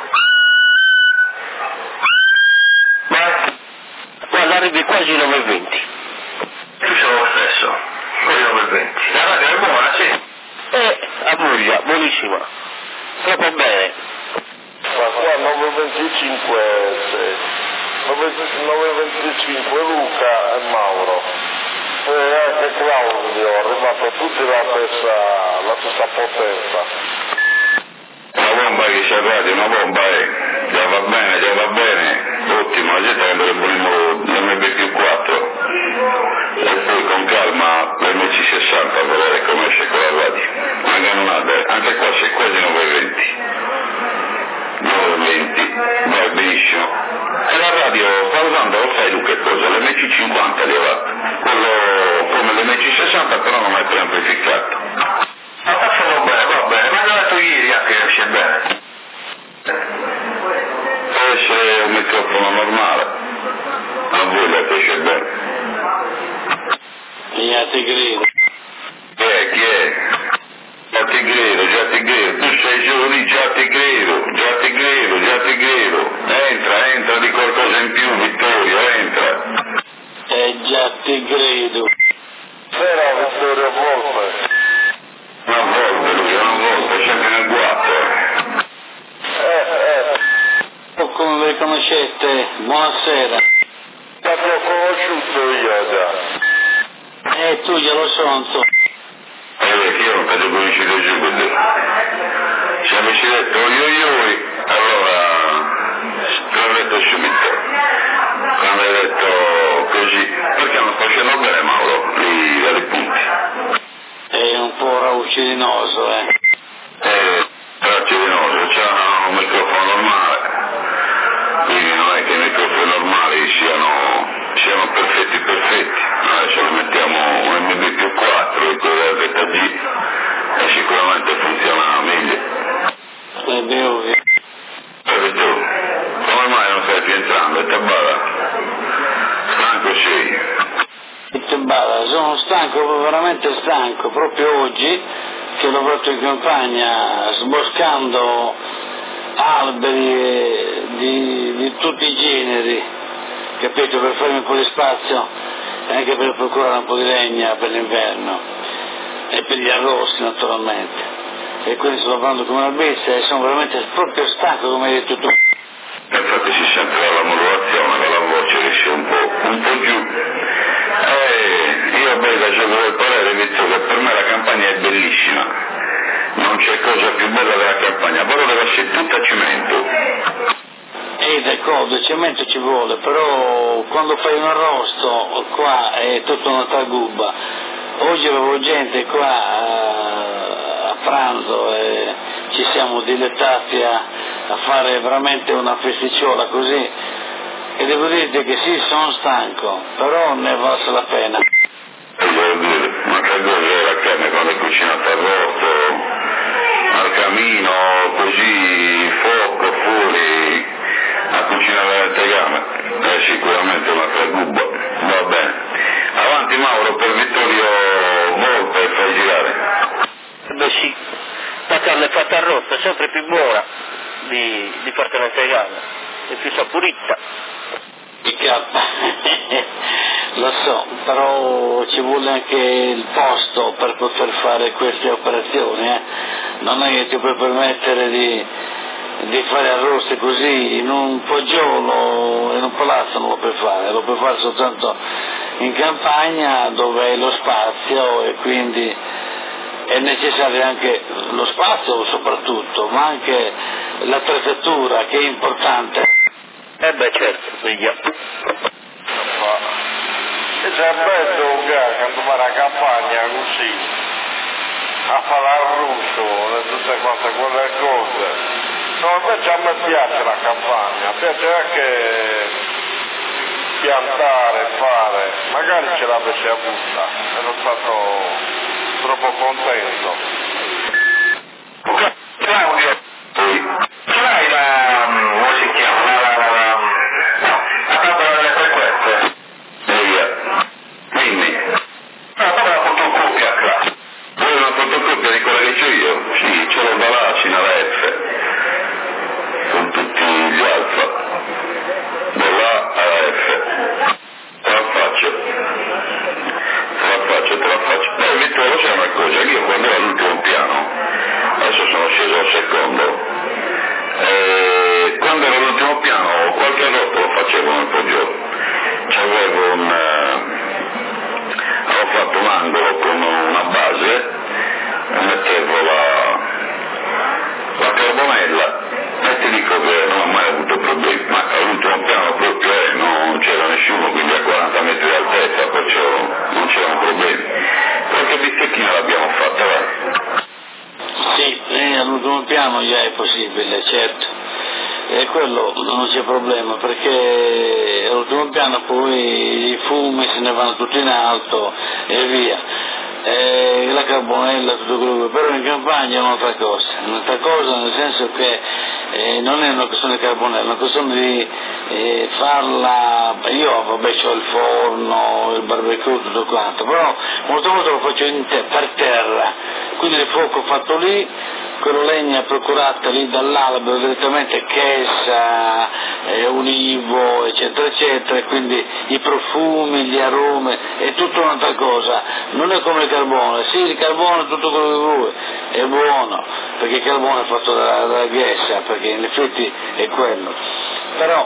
Vai. Guarda, arrivi quasi nove e venti. Io sono lo stesso, quasi nove e venti. La radio è buona, sì. Eh, a Puglia, buonissima. Proprio bene. Ma qua nove e venticinque, nove e venticinque Luca e Mauro. E anche Claudio, è arrivato tutti la stessa, la stessa potenza. Una bomba che si arradia, una bomba è, già va bene, già va bene, ottimo, la gente prende il l'M B più quattro e poi con calma l'M C sessanta a vedere come esce con la radio. Anche non ha, anche qua c'è quasi nove e venti. nove e venti, va benissimo. E la radio sta usando, lo sai Luca che cosa? L'M C cinquanta lì va, quello come l'M C sessanta però non è preamplificato. Ma sta facendo bene, va bene, ma l'ho detto ieri anche che esce bene. Può essere un microfono normale, a voi le esce bene. Già ti credo. Chi è? Chi è? Già ti credo, già ti credo, tu sei solo lì, già ti credo, già ti credo, già ti credo. Entra, entra di qualcosa in più, Vittorio, entra. Eh già ti credo. Sera Vittorio Volpe. Una volta lui, una volta, sempre nel guato. Eh, eh, Come vi conoscete? Buonasera. l'avevo conosciuto io già. Eh tu glielo so, Antonio. Eh, io non potevo conoscere subito. Siamo ci detto io io, allora, l'ho detto subito. Quando hai detto così, perché non facendo bene Mauro, lì dalle punti. È un po' raucidinoso, eh. Eh, traccianoso, c'ha un microfono normale, quindi non è che i microfoni normali siano, siano perfetti perfetti, adesso lo mettiamo un M B più quattro e quello della Z G e sicuramente funziona meglio. È beh, ovvio. Perché tu, come mai non stai rientrando? E te bada? Stanco sei? Che bada, sono stanco, veramente stanco, proprio oggi che ho lavorato in campagna sboscando alberi di, di tutti i generi, capito, per farmi un po' di spazio e anche per procurare un po' di legna per l'inverno e per gli arrosti naturalmente. E quindi sto lavorando come una bestia e sono veramente proprio stanco, come hai detto tu. Infatti si sente la modulazione della voce che sia un po', un po' giù. Eh, io poi facevo il parere, visto che per me la campagna è bellissima, non c'è cosa più bella della campagna, però deve essere tutta cemento. Eh d'accordo, il cemento ci vuole, però quando fai un arrosto qua è tutta una tragubba. Oggi avevo gente qua a, a pranzo e ci siamo dilettati a, a fare veramente una festicciola così e devo dirti che sì, sono stanco, però ne è valsa la pena. E devo dire, un'altra cosa è la carne quando è cucinata arrosto, al camino, così, fuoco, fuori, a cucinare al tegame, è sicuramente un'altra gubba, va bene. Avanti Mauro per Vittorio Volpe, fai girare fortemente vegana, è più saporita. Lo so, però ci vuole anche il posto per poter fare queste operazioni, eh? Non è che ti puoi permettere di, di fare arrosti così in un poggiolo, in un palazzo non lo puoi fare, lo puoi fare soltanto in campagna dove hai lo spazio e quindi è necessario anche lo spazio soprattutto, ma anche l'attrezzatura che è importante. Eh beh certo, via. E c'è bello che quando va alla campagna così, a fare l'arrosto e tutte quante quelle cose. No, invece a me piace la campagna, piace anche piantare, fare, magari ce l'avessi avuta e sono stato troppo contento. Claudio, ce l'hai la, come si chiama, la, la, la, la tavola delle frequenze? Dimmi. No, come la fotocopia, classe? Vuoi una fotocopia di quella che c'ho io? Sì, ce l'ho dalla A fino alla F, con tutti gli alfa, dalla A alla F. Te la faccio, te la faccio, te la faccio. Beh, Vittorio, c'è una cosa, io quando ero all'ultimo piano, adesso sono sceso al secondo, eh, quando ero all'ultimo piano qualche volta lo facevo nel poggiolo. C'avevo un, eh, avevo fatto un angolo con una base e mettevo la, la carbonella e ti dico che non ho mai avuto problemi, ma all'ultimo piano proprio eh, non c'era nessuno, quindi a quaranta metri di altezza, perciò non c'erano problemi. Qualche bistecchina l'abbiamo fatta, va? Sì, eh, all'ultimo piano già è possibile, certo. E quello non c'è problema perché all'ultimo piano poi i fumi se ne vanno tutti in alto e via. E la carbonella, tutto quello che... però in campagna è un'altra cosa, un'altra cosa nel senso che eh, non è una questione di carbonella, è una questione di eh, farla, io vabbè c'ho il forno, il barbecue, tutto quanto, però molte volte lo faccio in te, per terra, quindi il fuoco fatto lì, quello legna procurata lì dall'albero direttamente chessa, eh, ulivo, eccetera eccetera, e quindi i profumi, gli aromi, è tutta un'altra cosa, non è come il carbone, sì il carbone è tutto quello che vuoi, è buono, perché il carbone è fatto dalla, dalla ghessa, perché in effetti è quello, però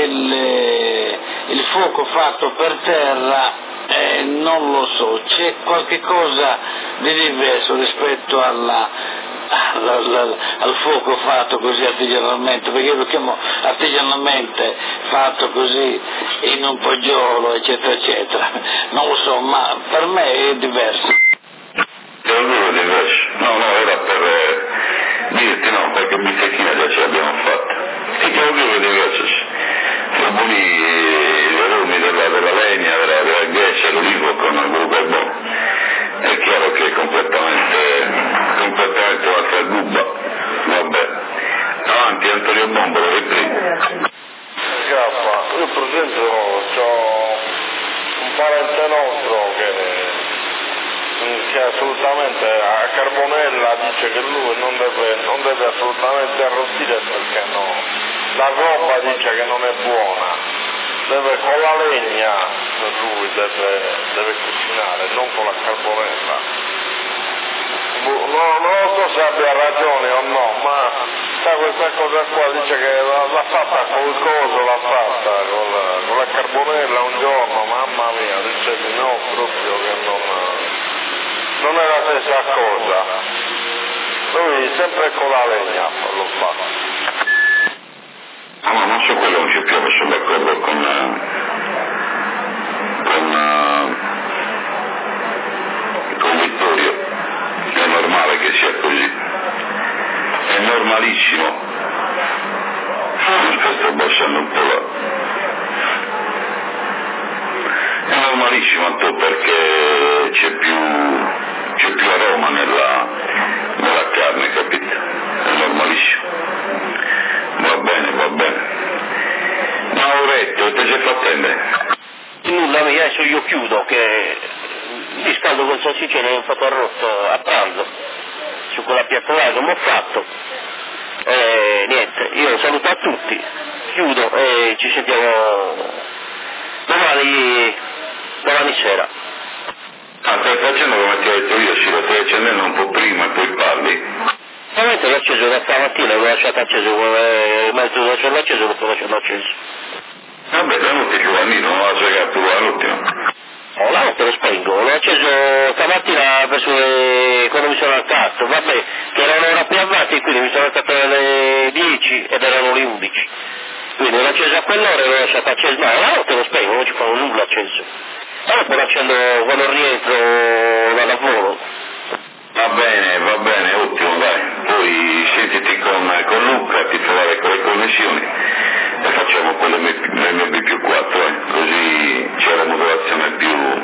il, il fuoco fatto per terra Eh, non lo so, c'è qualche cosa di diverso rispetto alla, alla, alla, al fuoco fatto così artigianalmente, perché io lo chiamo artigianalmente fatto così in un poggiolo eccetera eccetera, non lo so, ma per me è diverso. Te lo dico diverso, no no era per eh, dirti no, perché bistecchina già ce l'abbiamo fatta, e te lo dico diverso, dopo lì gli aromi della, della legna, della, della ghiaccia, l'olivo con il gruppo è buono, è chiaro che è completamente, completamente un'altra gubba, vabbè, avanti Antonio Bombolo, che prima. Scappa, io per esempio ho un parente nostro che, che assolutamente a Carbonella dice che lui non deve, non deve assolutamente arrostire perché no, la roba dice che non è buona, deve con la legna, lui deve, deve cucinare, non con la carbonella. No, non so se abbia ragione o no, ma sa questa cosa qua dice che l'ha fatta col coso, l'ha fatta con la, con la carbonella un giorno, mamma mia, dice di no, proprio che non, non è la stessa cosa. Lui sempre con la legna lo fa. Ah, ma non so quello non c'è più, sono d'accordo con, con, con Vittorio, è normale che sia così, è normalissimo, aspetta, sto abbassando un po' là, è normalissimo Anto, perché c'è più, c'è più aroma nella, nella carne, capito? È normalissimo. Va bene, va bene. Mauretto, te c'è fattende? Nulla, adesso io chiudo che mi scaldo col salsiccia e ne ho fatto arrosto a pranzo su quella piattonata come ho fatto Eh, niente, io saluto a tutti, chiudo e ci sentiamo domani, domani sera. Ah, stai facendo come ti ho detto io, Ciro, stai accendendo un po' prima e poi parli? Ovviamente l'ho acceso da stamattina, l'ho lasciato acceso, come mezzo di lasciarlo acceso, l'ho lasciato acceso. Vabbè, da notte Giovanni, non la sai tu all'ultimo. Oh, la notte lo spengo, l'ho acceso stamattina verso le... quando mi sono alzato, vabbè, che era un'ora più avanti, quindi mi sono alzato alle dieci ed erano le undici. Quindi l'ho acceso a quell'ora e l'ho lasciato acceso, no, la notte lo spengo, non ci fa nulla acceso. E poi lo accendo quando rientro dal lavoro. Va bene, va bene, ottimo, dai. Poi sentiti con, con Luca, ti trovare con le connessioni e facciamo quelle M B più quattro, eh. Così c'è la modulazione più,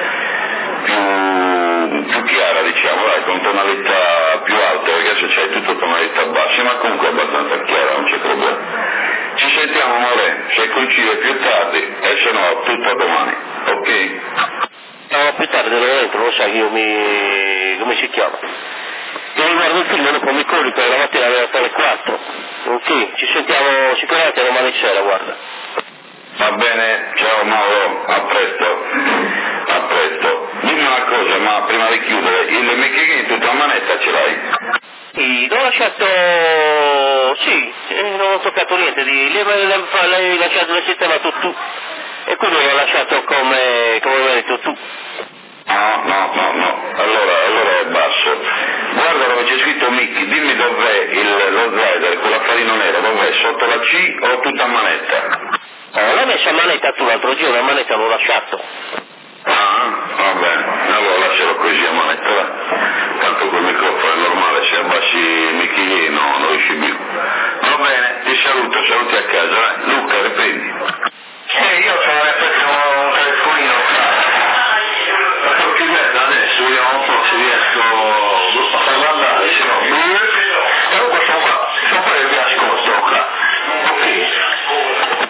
più, più chiara, diciamo, dai, con tonalità più alte, perché adesso c'hai tutto tonalità basse, ma comunque abbastanza chiara, non c'è problema. Ci sentiamo, amore, se coincide più tardi, e se no, tutto a domani, ok? No, più tardi lo entro, lo sai, io mi... come si chiama? Io mi guardo il film, dopo mi corri per la mattina alle quattro. Ok, ci sentiamo sicuramente domani sera, guarda. Va bene, ciao Mauro, a presto, a presto. Dimmi una cosa, ma prima di chiudere, il mecchino in tutta manetta ce l'hai? Sì, l'ho lasciato... sì, eh, non ho toccato niente, di... l'hai lasciato nel sistema tu, e quindi l'ho lasciato come, come hai detto tu. No, no, no, no, allora, allora è basso. Guarda dove c'è scritto Mickey, dimmi dov'è il, lo slider, quell'affarino nero, dov'è? Sotto la C o tutta a manetta? Oh, l'ho messo a manetta tu l'altro giorno, a manetta l'ho lasciato. Ah, va bene, allora lascialo così a manetta, va. Tanto col microfono è normale, se abbassi il Mickey no, non riesci più. Va bene, ti saluto, saluti a casa, vai. Luca, riprendi. Eh, io sono preso un telefonino, la sto chiudendo adesso, vediamo un po' se riesco a farlo andare, se no, comunque sono qua, sono qua e vi ascolto, qua. Ok.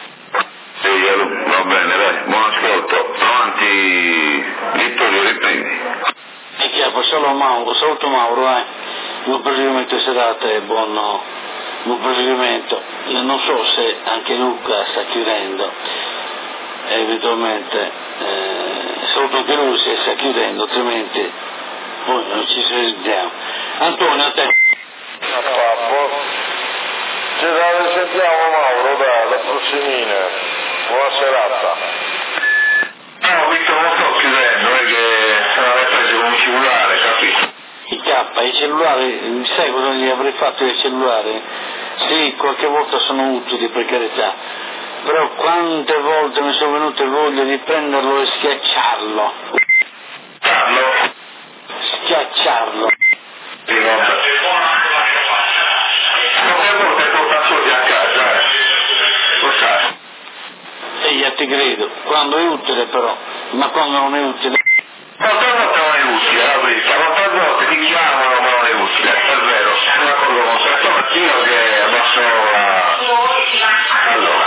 Ehi, va bene, dai, buon ascolto. Avanti, Vittorio, riprendi. È chiaro, solo Mauro, saluto Mauro, eh. Buon proseguimento serate e buon, buon proseguimento. Non so se anche Luca sta chiudendo, eventualmente eh, saluto anche lui se sta chiudendo, altrimenti poi non ci sentiamo. Antonio, a te. A Babbo. Ci sentiamo Mauro, dai, la prossimina. Buona serata. No, Vittorio, non sto chiudendo, è che se l'aveva preso con un cellulare, capito? I K, i cellulari, sai cosa gli avrei fatto ai cellulari? Sì, qualche volta sono utili, per carità, però quante volte mi sono venute voglia di prenderlo e schiacciarlo. Carlo? Schiacciarlo. Sì, vabbè. Quante volte porta soldi a casa, eh? Lo sai. E io ti credo, quando è utile però, ma quando non è utile... Quante volte non è utile, la verità, quante volte ti chiamano ma non è utile, è vero, sono d'accordo con te, stamattina che adesso la... Allora,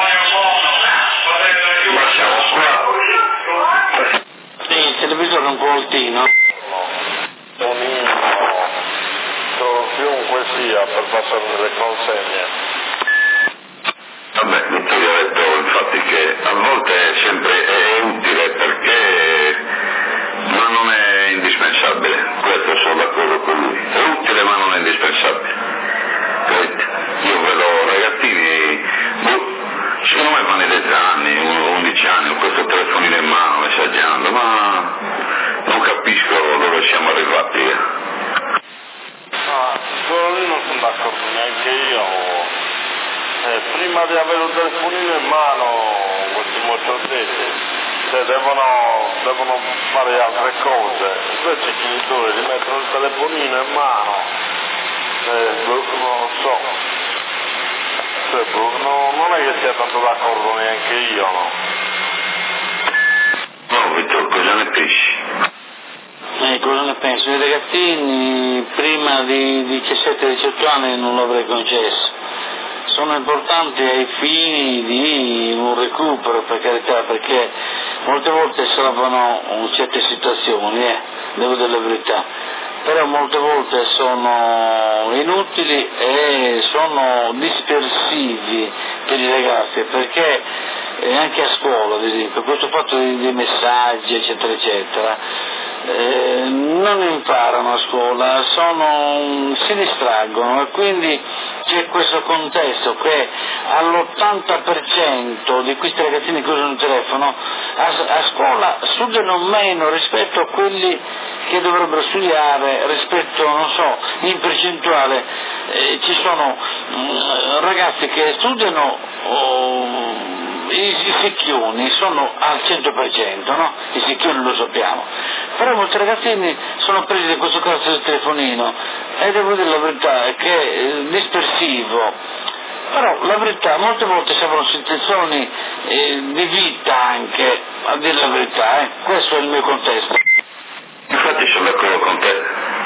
lasciamo qua. Sì, il televisore è un po' altino. Un inno, chiunque sia, per passare le consegne. Vabbè, Vittorio ha detto infatti che a volte è sempre è utile perché ma non è indispensabile, questo sono d'accordo con lui, è utile ma non è indispensabile. Capite? Io vedo ragazzini, boh, secondo me vanno i dieci anni, undici anni con questo telefonino in mano messaggiando, ma non capisco dove siamo arrivati. Ah, quello lì non sono d'accordo neanche io. Eh, prima di avere un telefonino in mano, questi mocciordetti, cioè devono, devono fare altre cose, invece i genitori gli mettono il telefonino in mano, eh, non lo so, cioè, no, non è che sia tanto d'accordo neanche io, no? No, Vittorio, cosa ne pensi? Eh, cosa ne penso? I ragazzini prima di diciassette diciotto anni non l'avrei concesso. Sono importanti ai fini di un recupero, per carità, perché molte volte salvano certe situazioni, eh, devo dire la verità, però molte volte sono inutili e sono dispersivi per i ragazzi, perché eh, anche a scuola, ad esempio, questo fatto di, di messaggi, eccetera, eccetera, eh, non imparano a scuola, sono, si distraggono, e quindi c'è questo contesto che all'ottanta per cento di questi ragazzini che usano il telefono a, a scuola studiano meno rispetto a quelli che dovrebbero studiare, rispetto, non so, in percentuale eh, ci sono mh, ragazzi che studiano oh, i, i secchioni, sono al cento per cento, no? I secchioni lo sappiamo, però molti ragazzini sono presi da questo cazzo del telefonino, e devo dire la verità è che è dispersivo. Però la verità, molte volte servono situazioni eh, di vita anche, a dire la verità, eh. Questo è il mio contesto. Infatti sono d'accordo con te,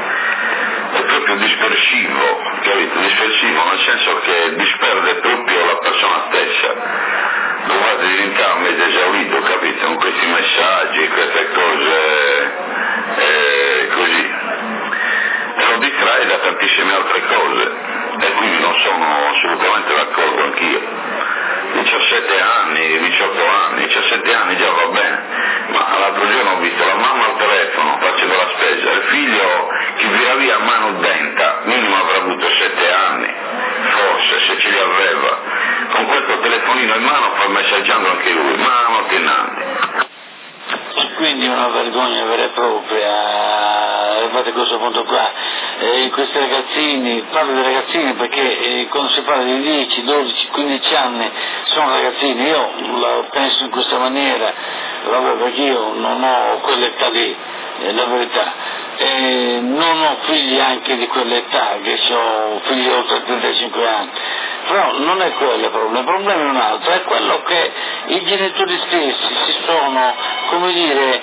è proprio dispersivo, capito? Dispersivo nel senso che disperde proprio la persona stessa, lo fa diventare un mezzo esaurito, capito? Con questi messaggi, queste cose eh, così, e lo distrae da tantissime altre cose, e quindi non sono assolutamente d'accordo anch'io. diciassette anni, diciotto anni, diciassette anni già va bene, ma l'altro giorno ho visto la mamma al telefono facendo la spesa, il figlio che vira via a mano denta, minimo avrà avuto sette anni, forse, se ce li aveva, con questo telefonino in mano fa messaggiando anche lui, ma non tenante. Quindi una vergogna vera e propria, arrivate a questo punto qua. Eh, questi ragazzini, parlo di ragazzini perché eh, quando si parla di dieci, dodici, quindici anni sono ragazzini, io la penso in questa maniera, vabbè, perché io non ho quell'età lì, è la verità, eh, non ho figli anche di quell'età, che ho figli oltre trentacinque anni, però non è quello il problema, il problema è un altro, è quello che i genitori stessi si sono, come dire,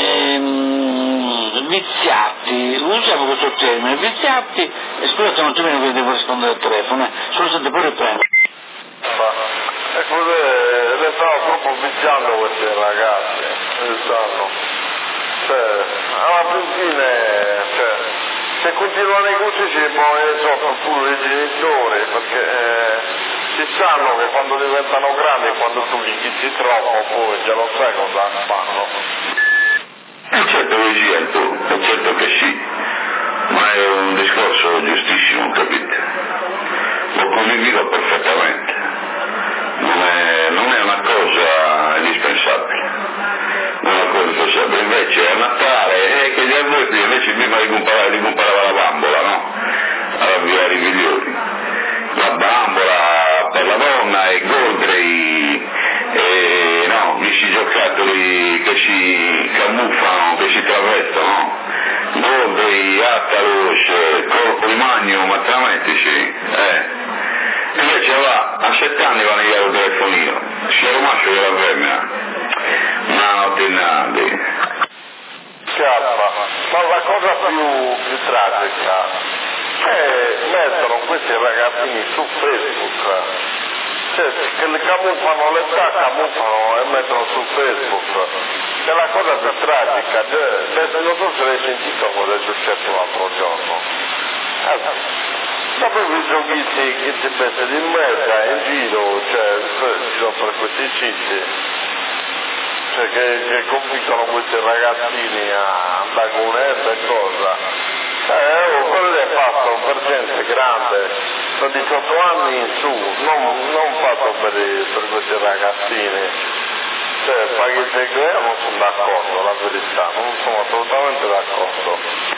ehm, viziati, usiamo questo termine, viziati, e scusate un attimino che devo rispondere al telefono, eh, sono stato poi riprendo. Ecco, le, le stanno proprio viziando questi ragazzi, le stanno, cioè, alla fine, cioè, se continuano così ci poi soffrono pure i genitori, perché eh, si sanno che quando diventano grandi, quando tu li chiedi troppo, poi già lo sai cosa fanno. È certo che sì, è certo che sì, ma è un discorso giustissimo, capite? Lo condivido perfettamente, non è, non è una cosa indispensabile, non è una cosa indispensabile, invece a Natale, eh, che gli avvoti invece prima li comparava, li comparava la bambola, no? Alla via Riviglioli, la bambola per la donna e Goldrey, e no, questi giocattoli che si camuffano, che si travestono, Goldrey, Attalos, Corpo di Magno, matematici, eh. Invece va, a sette anni va negli al telefonino, sia il maschio che la femmina, ma non ti nandi. Ma la cosa più, più tragica è mettono questi ragazzini su Facebook, cioè che le camuffano l'età, camuffano e mettono su Facebook. È la cosa più tragica, adesso non so se l'hai sentito cosa è successo l'altro giorno. Eh, Sapevo i giochisti che si mette di merda in giro, cioè in giro per questi siti, cioè che, che convincono questi ragazzini a andare con erba e cosa. Eh, oh, quello è fatto per gente grande, da diciotto anni in su, non, non fatto per, i, per questi ragazzini. Cioè, paghi il segreto, non sono d'accordo, la verità, non sono assolutamente d'accordo.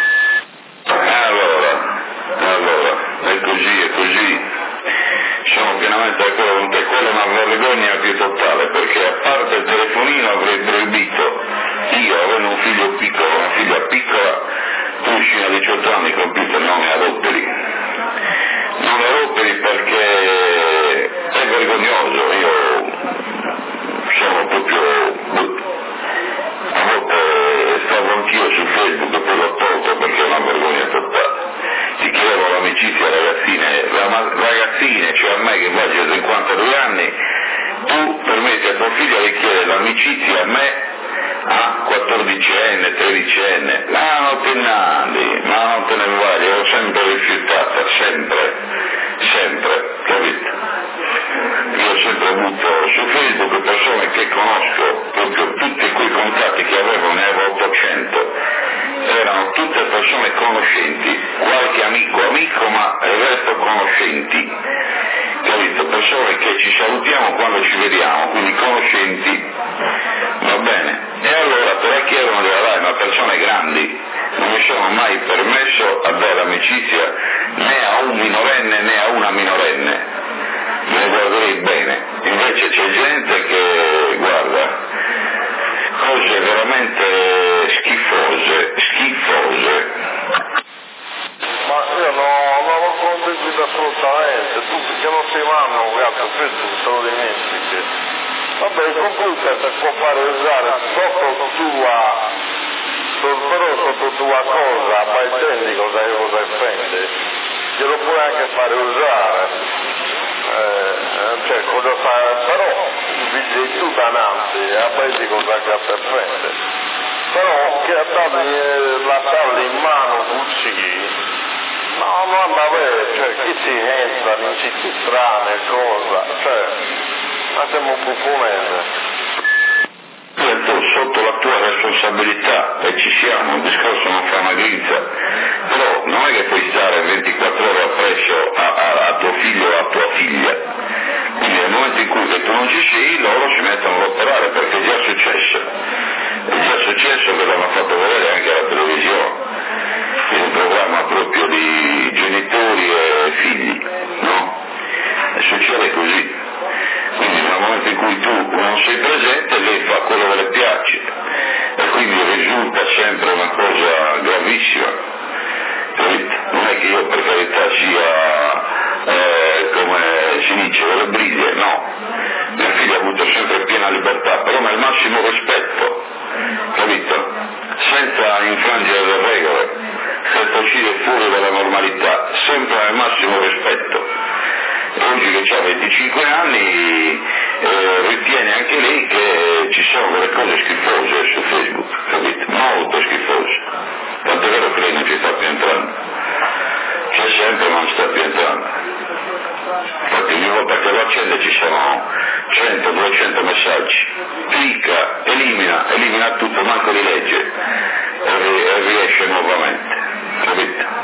Allora, allora, è così, è così, sono pienamente d'accordo con te, quella è una vergogna più totale, perché a parte il telefonino avrei proibito, io avendo un figlio piccolo, una figlia piccola, tu fino a diciotto anni computer non ne adoperi, non ne adoperi perché è vergognoso, io sono proprio, a volte stavo anch'io su Facebook e poi l'ho tolto perché è una vergogna totale. Ti chiedo l'amicizia ragazzine, ragazzine, cioè a me che invece ho cinquantadue anni, tu permetti a tuo figlio di chiedere l'amicizia a me a quattordicenne, tredicenne, ma non te ne andi, ma non te ne vai, l'ho sempre rifiutata, sempre, sempre, capito? Io ho sempre avuto su Facebook persone che conosco, proprio tutti quei contatti che avevo, ne avevo ottocento, erano tutte persone conoscenti, qualche amico amico, ma il resto conoscenti, capito? Persone che ci salutiamo quando ci vediamo, quindi conoscenti, va bene? E allora te la chiedono della dai, ma persone grandi, non mi sono mai permesso a dare amicizia né a un minorenne né a una minorenne, ne guarderei bene. Invece c'è gente che, guarda, cose veramente schifose, schifose. Ma io no, non l'ho condiviso assolutamente, tu che non sei mamma, gatto, questo te lo dimentichi. Vabbè, il computer ti può fare usare sotto tua, però sotto tua cosa, ma intendi cosa, cosa offende, glielo puoi anche fare usare. Eh, cioè cosa fa, però vedi tu davanti e apprendi cosa che offende. Però che a dargli la tavola in mano così, no, no, vabbè, cioè chi si entra in città strane, cosa, cioè, ma siamo un bufonese. Sotto la tua responsabilità, e ci siamo, il discorso non fa una grinza, però non è che puoi stare ventiquattro ore appresso a, a, a tuo figlio o a tua figlia, quindi nel momento in cui tu non ci sei, loro si mettono a operare, perché è già successo, è già successo che l'hanno fatto vedere anche alla televisione, in un programma proprio di genitori e figli, no? E succede così. Quindi nel momento in cui tu non sei presente, lei fa quello che le piace e quindi risulta sempre una cosa gravissima. Non è che io per carità sia, eh, come si dice, delle briglie, no. Mia figlia ha avuto sempre piena libertà, però nel massimo rispetto, capito? Senza infrangere le regole, senza uscire fuori dalla normalità, sempre nel massimo rispetto. Oggi che ha venticinque anni eh, ritiene anche lei che ci sono delle cose schifose su Facebook, capito? Molto schifose. Tanto è vero che lei non ci sta più entrando. C'è sempre ma non sta più entrando. Infatti ogni volta che lo accende ci sono cento duecento messaggi. Clicca, elimina, elimina tutto, manco di legge e, e riesce nuovamente, capito?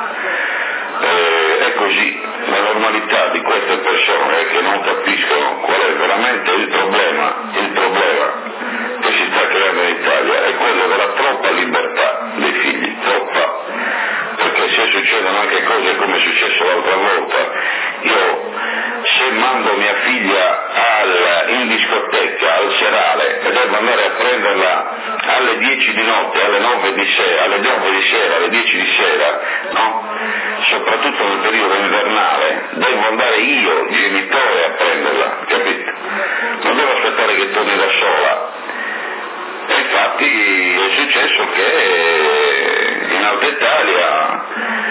Eh, è così, la normalità di queste persone è che non capiscono qual è veramente il problema, il problema che si sta creando in Italia è quello della troppa libertà dei figli, troppa, perché se succedono anche cose come è successo l'altra volta, io se mando mia figlia al, in discoteca, al serale, e devo andare a prenderla alle dieci di notte, alle nove di sera, alle nove di sera, alle dieci di sera, no? Soprattutto nel periodo invernale, devo andare io, genitore, a prenderla, capito? Non devo aspettare che torni da sola. E infatti è successo che in Alta Italia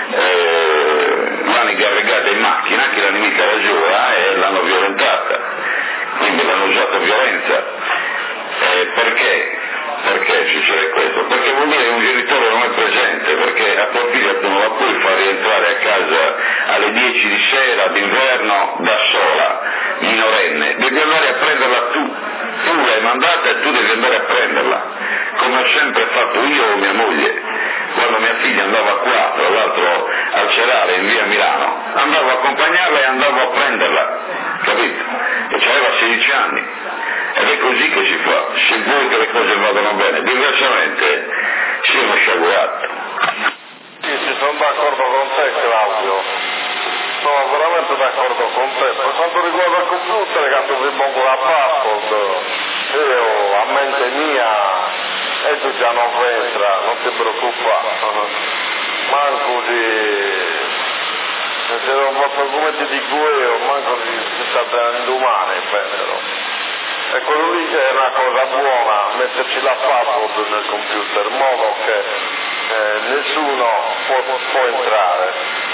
eh, l'hanno carregata in macchina, che la nemica era giura e l'hanno violentata, quindi l'hanno usata violenza. Eh, perché? Perché succede questo? Perché vuol dire che un genitore non è presente, perché a tua figlia tu non la puoi far rientrare a casa alle dieci di sera d'inverno da sola, minorenne, devi andare a prenderla tu, tu l'hai mandata e tu devi andare a prenderla, come ho sempre fatto io o mia moglie, quando mia figlia andava qua, tra l'altro al Cerale in via Milano, andavo a accompagnarla e andavo a prenderla, capito? E aveva sedici anni. Ed è così che si fa, se vuoi che le cose vadano bene, diversamente siamo sciagurati. Sì, sì, sono d'accordo con te Claudio, sono veramente d'accordo con te. Per quanto riguarda il computer, che tu vi pongo la password, io a mente mia, e tu già non entra, non ti preoccupare, manco di... se non fatto come ti dico io, manco di si sta tenendo umani, però. E quello lì è una cosa buona, metterci la password nel computer, in modo che eh, nessuno può, può entrare.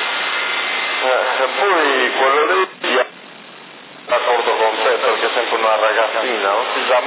Eh, e poi quello lì, d'accordo con te, perché è sempre una ragazzina, non si sa mai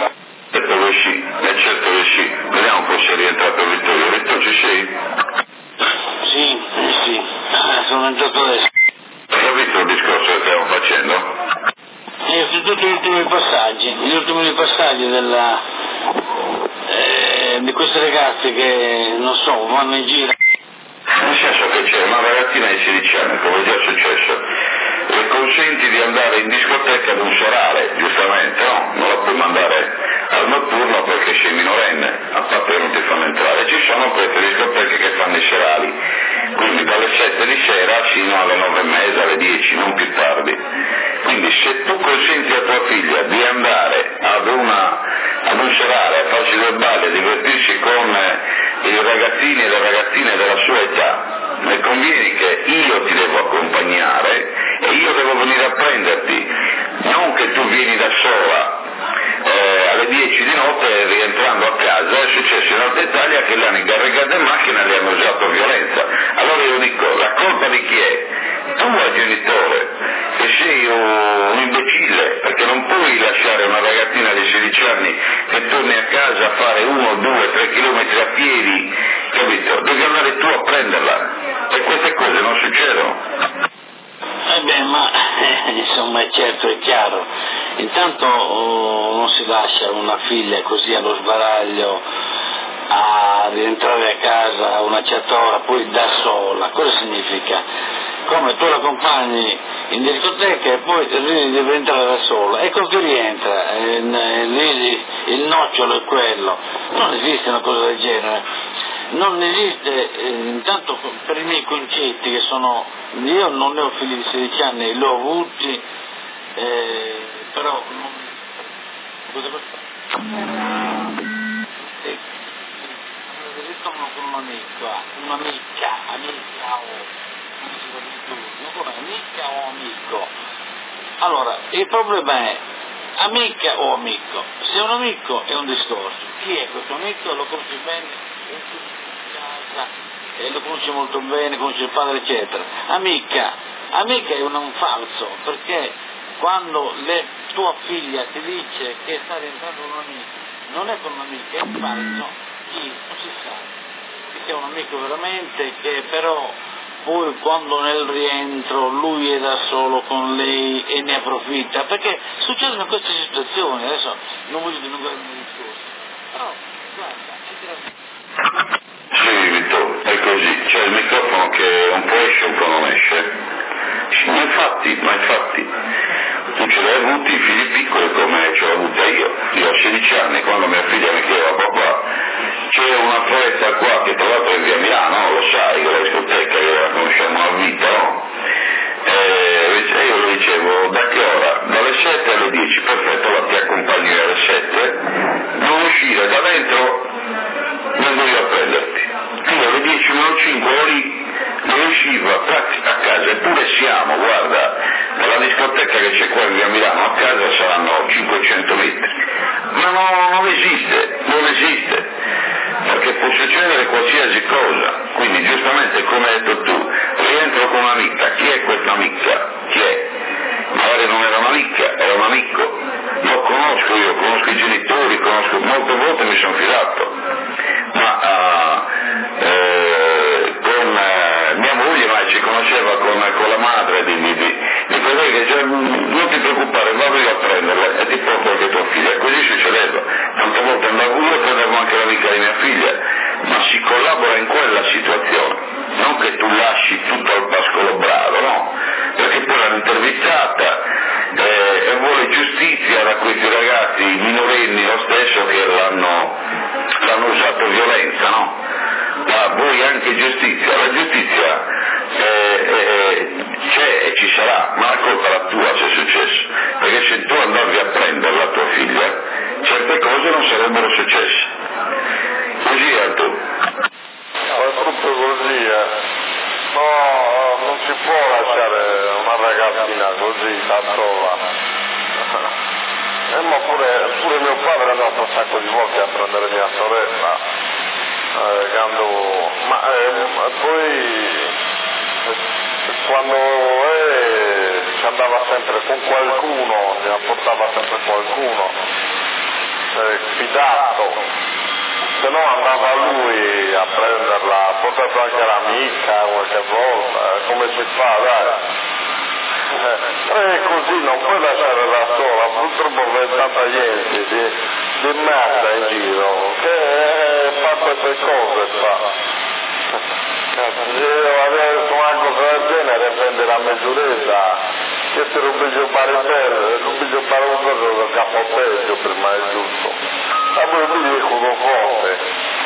Certo che sì, è certo che sì. Vediamo un po' se è rientrato Vittorio. Vittorio, ci sei? Sì, sì, sono entrato adesso. Hai capito il discorso che stiamo facendo? Io ho tutti gli ultimi passaggi, gli ultimi passaggi della, eh, di queste ragazze che, non so, vanno in giro. Nel senso che c'è una ragazzina di sedici anni, come già è successo, le consenti di andare in discoteca ad un serale, giustamente, no? Non la puoi mandare al notturno perché sei minorenne, a parte che non ti fanno entrare. Ci sono queste discoteche che fanno i serali, quindi dalle sette di sera fino alle nove e mezza, alle dieci, non più tardi. Quindi se tu consenti a tua figlia di andare ad, una, ad un serale, a farsi due balli, a divertirsi con eh, i ragazzini e le ragazzine della sua età, mi conviene che io ti devo accompagnare e io devo venire a prenderti, non che tu vieni da sola eh, alle dieci di notte rientrando a casa. È successo in Alta Italia che le hanno incarregate in macchina e le hanno usato violenza. Allora io dico, la colpa di chi è? Tu al genitore, che sei un imbecille, perché non puoi lasciare una ragazzina di sedici anni che torni a casa a fare uno, due, tre chilometri a piedi, capito? Devi andare tu a prenderla, e queste cose non succedono. Eh beh, ma eh, insomma è certo, è chiaro, intanto oh, non si lascia una figlia così allo sbaraglio a rientrare a casa a una certa ora, poi da sola. Cosa significa? Come tu l'accompagni in discoteca e poi lì deve entrare da sola, ecco che rientra, e, lì il nocciolo è quello. Non esiste una cosa del genere, non esiste, eh, intanto per i miei concetti che sono, io non ne ho figli di sedici anni, li ho avuti, eh, però non, cosa eh, ritorno con un'amica, un'amica, amica o non come amica o amico. Allora, il problema è amica o amico. Se è un amico è un discorso, chi è questo amico? Lo conosci bene, e lo conosci molto bene, conosci il padre eccetera. Amica, amica è un, un falso, perché quando le, tua figlia ti dice che sta rientrando con un amico, non è con un amico, è un falso, chi? Non si sa, che è un amico veramente, che però poi quando nel rientro lui è da solo con lei e ne approfitta, perché succedono queste situazioni, adesso non voglio dilungare il discorso, però guarda, è grave. Sì, Vittorio, è così, c'è il microfono che un po' esce, un po' non esce. Sì, ma infatti, ma infatti, tu ce l'hai avuti i figli piccoli come ce l'ho avuta io. Io ho sedici anni, quando mia figlia mi chiedeva, papà, c'è una foresta qua che tra l'altro è via Milano, lo sai, che la discoteca che la conosciamo a vita, no? E io le dicevo, da che ora? Dalle sette alle dieci, perfetto, la ti accompagni alle sette, non uscire da dentro, vengo io a prenderti. Quindi alle dieci meno cinque ero lì, non usciva a casa, eppure siamo, guarda, dalla discoteca che c'è qua in via Milano a casa saranno cinquecento metri. Ma no, non esiste, non esiste, perché può succedere qualsiasi cosa. Quindi giustamente come hai detto tu, rientro con un'amica, chi è questa amica? Chi è? Magari non era un'amica, era un amico. Lo conosco io, conosco i genitori, conosco, molte volte mi sono fidato, ma uh, eh, con eh, mia moglie ma ci conosceva con, con la madre di, di, di, di quelli che cioè, non ti preoccupare, vado io a prenderla e ti porto anche tua figlia. E così succedeva, tante volte andavo io e prendevo anche l'amica di mia figlia, ma si collabora in quella situazione, non che tu lasci tutto al pascolo bravo, no? Perché poi l'hanno intervistata eh, e vuole giustizia da questi ragazzi minorenni lo stesso che l'hanno, l'hanno usato violenza, no? Ma vuoi anche giustizia, la giustizia eh, eh, c'è e ci sarà, ma la colpa è la tua se è successo, perché se tu andavi a prendere la tua figlia certe cose non sarebbero successe. Così è tu. No, è tutto così, eh. No, non si può lasciare una ragazzina così da sola. E ma pure, pure mio padre è andato un sacco di volte a prendere mia sorella, eh, quando, ma eh, poi eh, quando eh, ci andava sempre con qualcuno, ne portava sempre qualcuno. eh, fidato, se no andava lui a prenderla, ha portato anche l'amica qualche volta, come si fa, dai? E così non puoi lasciare da sola, purtroppo c'è tanta gente di, di merda in giro che fa queste cose fa. Se devo avere una cosa del genere prende la mesuretta, che se non bisogna fare bene, non bisogna fare un cosa del capopeggio prima è giusto. Ma poi mi dicono forte.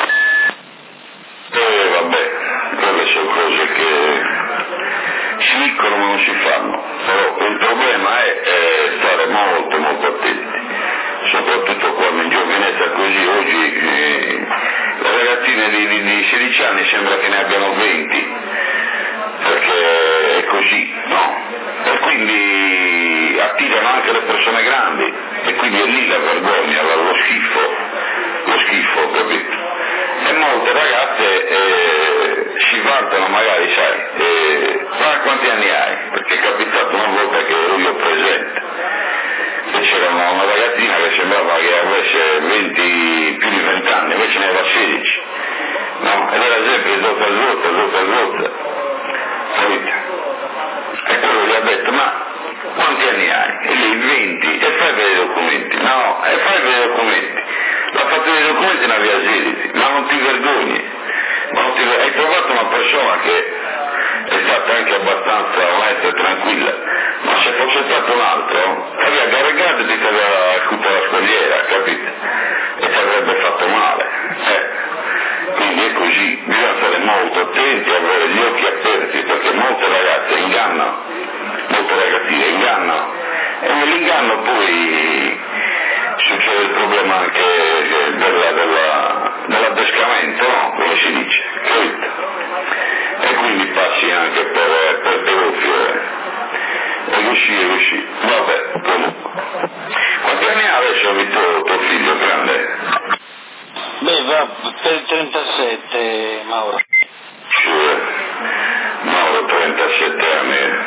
Eh vabbè, quelle sono cose che si dicono ma non si fanno, però il problema è, è stare molto molto attenti, soprattutto quando in giovinezza così oggi eh, le ragazzine di, di, di sedici anni sembra che ne abbiano venti, perché è così, no? E quindi attirano anche le persone grandi e quindi è lì la vergogna, lo schifo, lo schifo, capito? E molte ragazze eh, si vantano magari, sai, eh, ma quanti anni hai? Perché è capitato una volta che ero io presente, e c'era una, una ragazzina che sembrava che avesse venti, più di venti anni, invece ne aveva sedici, no? Ed era sempre zotta zotta, zotta zotta, capito? E quello gli ha detto, ma quanti anni hai? E lei venti, e fai vedere i documenti, no, e fai vedere i documenti. La fatto dei documenti in via Sirisi, ma non ti vergogni, ma non ti ver- hai trovato una persona che è stata anche abbastanza onesta e tranquilla, ma se fosse stato un altro, ti aveva garregato e ti aveva acuto la scogliera, capito? E ti avrebbe fatto male, eh. Quindi è così, bisogna stare molto attenti, avere gli occhi aperti, perché molte ragazze ingannano, molte ragazzine ingannano, e nell'inganno poi succede il problema anche della, della, dell'addescamento, no? Come si dice, capito? E quindi passi anche per, per pedofilo, e così e così. Vabbè, comunque. Quanti anni ha adesso Vittorio, tuo figlio grande? Beh, va per il trentasette, Mauro. Cioè, Mauro, trentasette anni.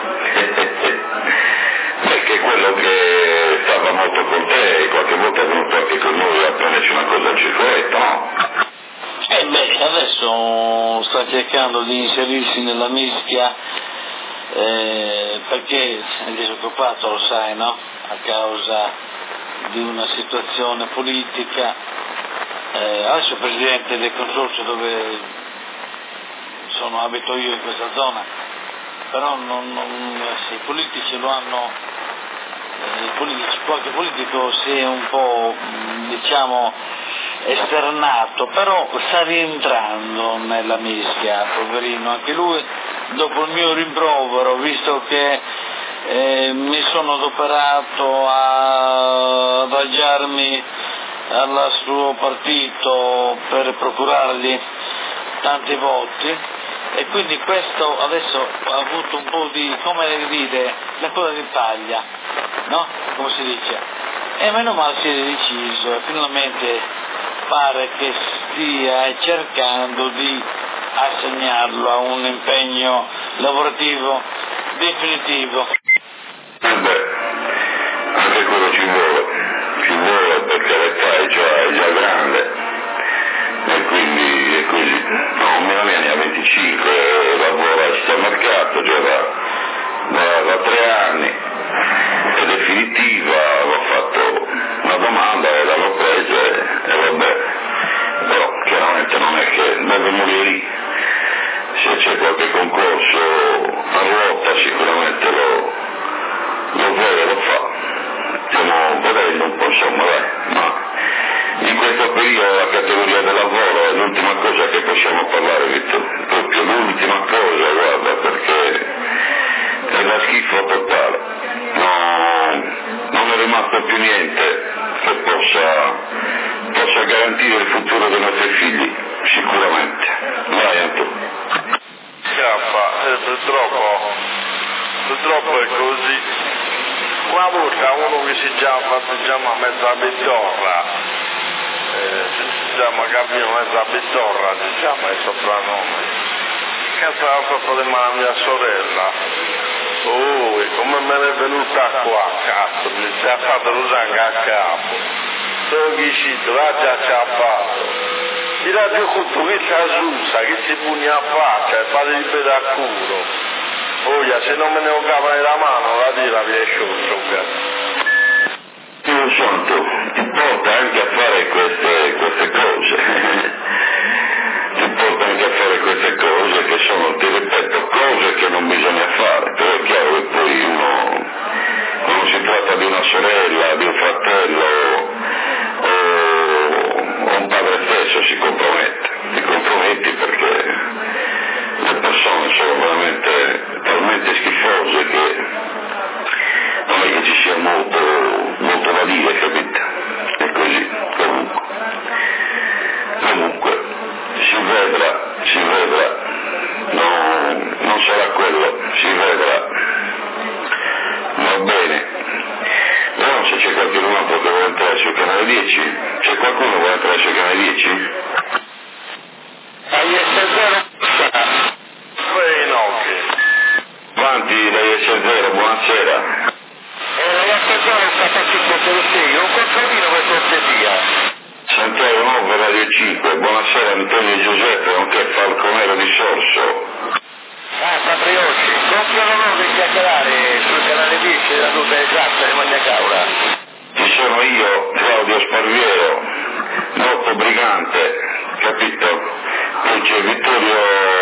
Perché quello che stava molto con te, qualche volta è venuto anche con noi a prenderci una cosa al circoletto, no? Eh beh, adesso sta cercando di inserirsi nella mischia eh, perché è disoccupato, lo sai, no? A causa di una situazione politica. Eh, adesso è presidente del consorzio dove sono, abito io in questa zona, però non, non, sì, i politici lo hanno, eh, i politici, qualche politico si è un po', diciamo, esternato, però sta rientrando nella mischia, poverino, anche lui, dopo il mio rimprovero, visto che eh, mi sono adoperato a adagiarmi al suo partito per procurargli tanti voti, e quindi questo adesso ha avuto un po' di, come dire, la coda di paglia, no? Come si dice? E meno male si è deciso e finalmente pare che stia cercando di assegnarlo a un impegno lavorativo definitivo. Beh, anche quello ci vuole, ci vuole perché l'età è già, è già grande. E quindi è così. No, mia mia ne ha venticinque, lavora al supermercato già da, da, da tre anni, è definitiva, ho fatto una domanda e l'hanno presa e, e vabbè, però chiaramente non è che deve morire lì, se c'è qualche concorso a ruota sicuramente lo, lo vuole e lo fa, stiamo vedendo un po', insomma, dai, ma in questo periodo la categoria del lavoro è l'ultima cosa che possiamo parlare, Vittorio, proprio l'ultima cosa, guarda, perché è da schifo totale, no, non è rimasto più niente che possa, possa garantire il futuro dei nostri figli, sicuramente. Vai Antonio. Scappa, eh, purtroppo, purtroppo è così. Una volta uno che si chiama, si chiama mezza bitorra, eh, si chiama Gabino mezza bitorra, si chiama il soprannome, che stava proprio di mano mia sorella. Oh, e come me ne è venuta qua, cazzo, mi si è fatto l'usanga a capo. Sogicito, l'ha già ciappato. Ti dà più conto che c'è Susa, che si pugna a faccia e fate il pedacuro. Voglia, se non me ne ho cava nella mano, la tira via sciolto. Dio Santo, ti porta anche a fare queste, queste cose. Ti porta anche a fare queste cose che sono, ti ripeto, cose che non bisogna fare. Però è chiaro che poi uno, quando si tratta di una sorella, di un fratello o, o un padre stesso si compromette. Ti comprometti perché le persone sono veramente talmente schifose che non è che ci sia molto, molto da dire, capite? È così, comunque. Comunque, si vedrà, si vedrà, non, non sarà quello, si vedrà. Va bene. Vediamo se c'è qualcuno altro che vuole entrare sul canale dieci. C'è qualcuno che vuole entrare sul canale dieci? Agli S zero Avanti, lei S zero, buonasera. Eh, la S zero sta a cinquantasei, un controlino per cortesia. Santiago Nove, Radio cinque, buonasera Antonio Giuseppe, nonché Falconero di Sorso. Ah, patrioti, compiono nove chiacchierare sul canale dieci della tuta esatta di Magna Caura. Ci sono io, Claudio Sparviero, Lotto Brigante, capito? Poi c'è Vittorio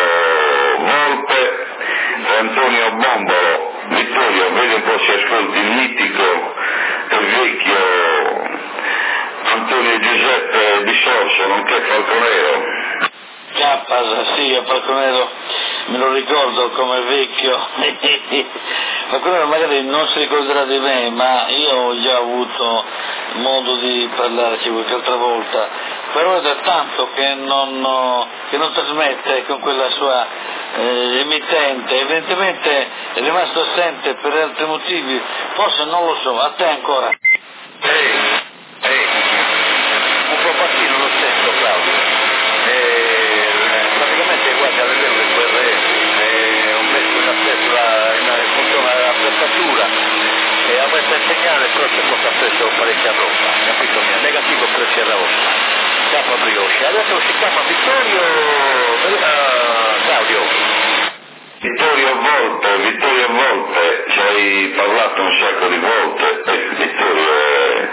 Volpe e Antonio Bombolo. Vittorio, vedi un po' se ascolti il mitico e vecchio Antonio Giuseppe di Sorso, nonché Falconero. Chiappa, sì, a Falconero me lo ricordo come vecchio. Falconero magari non si ricorderà di me, ma io ho già avuto modo di parlarci qualche altra volta, però è da tanto che non, che non trasmette con quella sua eh, emittente, evidentemente è rimasto assente per altri motivi, forse non lo so, a te ancora. Ehi, ehi, un po' bassino lo stesso Claudio. Eh, praticamente guarda, vedevo che quel re eh, ho messo in accesso la, in, in funzione della prestatura e a questo segnale però c'è molto appresso parecchia roba, capito mia? Negativo presso era rossa. Chiama brioche. Adesso si chiama Vittorio uh, Claudio. Vittorio Volpe, Vittorio Volpe, ci hai parlato un sacco di volte, eh, Vittorio è,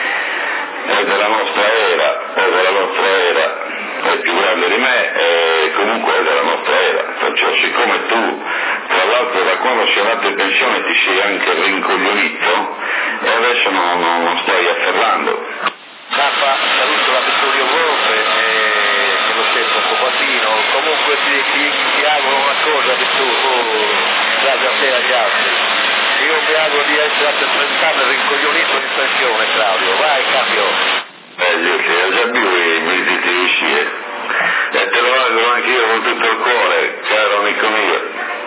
è della nostra era, è della nostra era, è più grande di me e comunque è della nostra era, perciò siccome tu, tra l'altro da quando sei andato in pensione ti sei anche rincoglionito e adesso non, non, non stai afferrando. Zappa, saluto la Vittorio Volpe, eh, che lo sento un po' patino, comunque ti, ti, ti auguro una cosa Vittorio, grazie a te e agli altri. Io mi auguro di essere a trenta anni rincoglionito in pensione Claudio, vai cambio. Eh, io che già più mi dite di uscire e te lo auguro anche io con tutto il cuore, caro amico mio.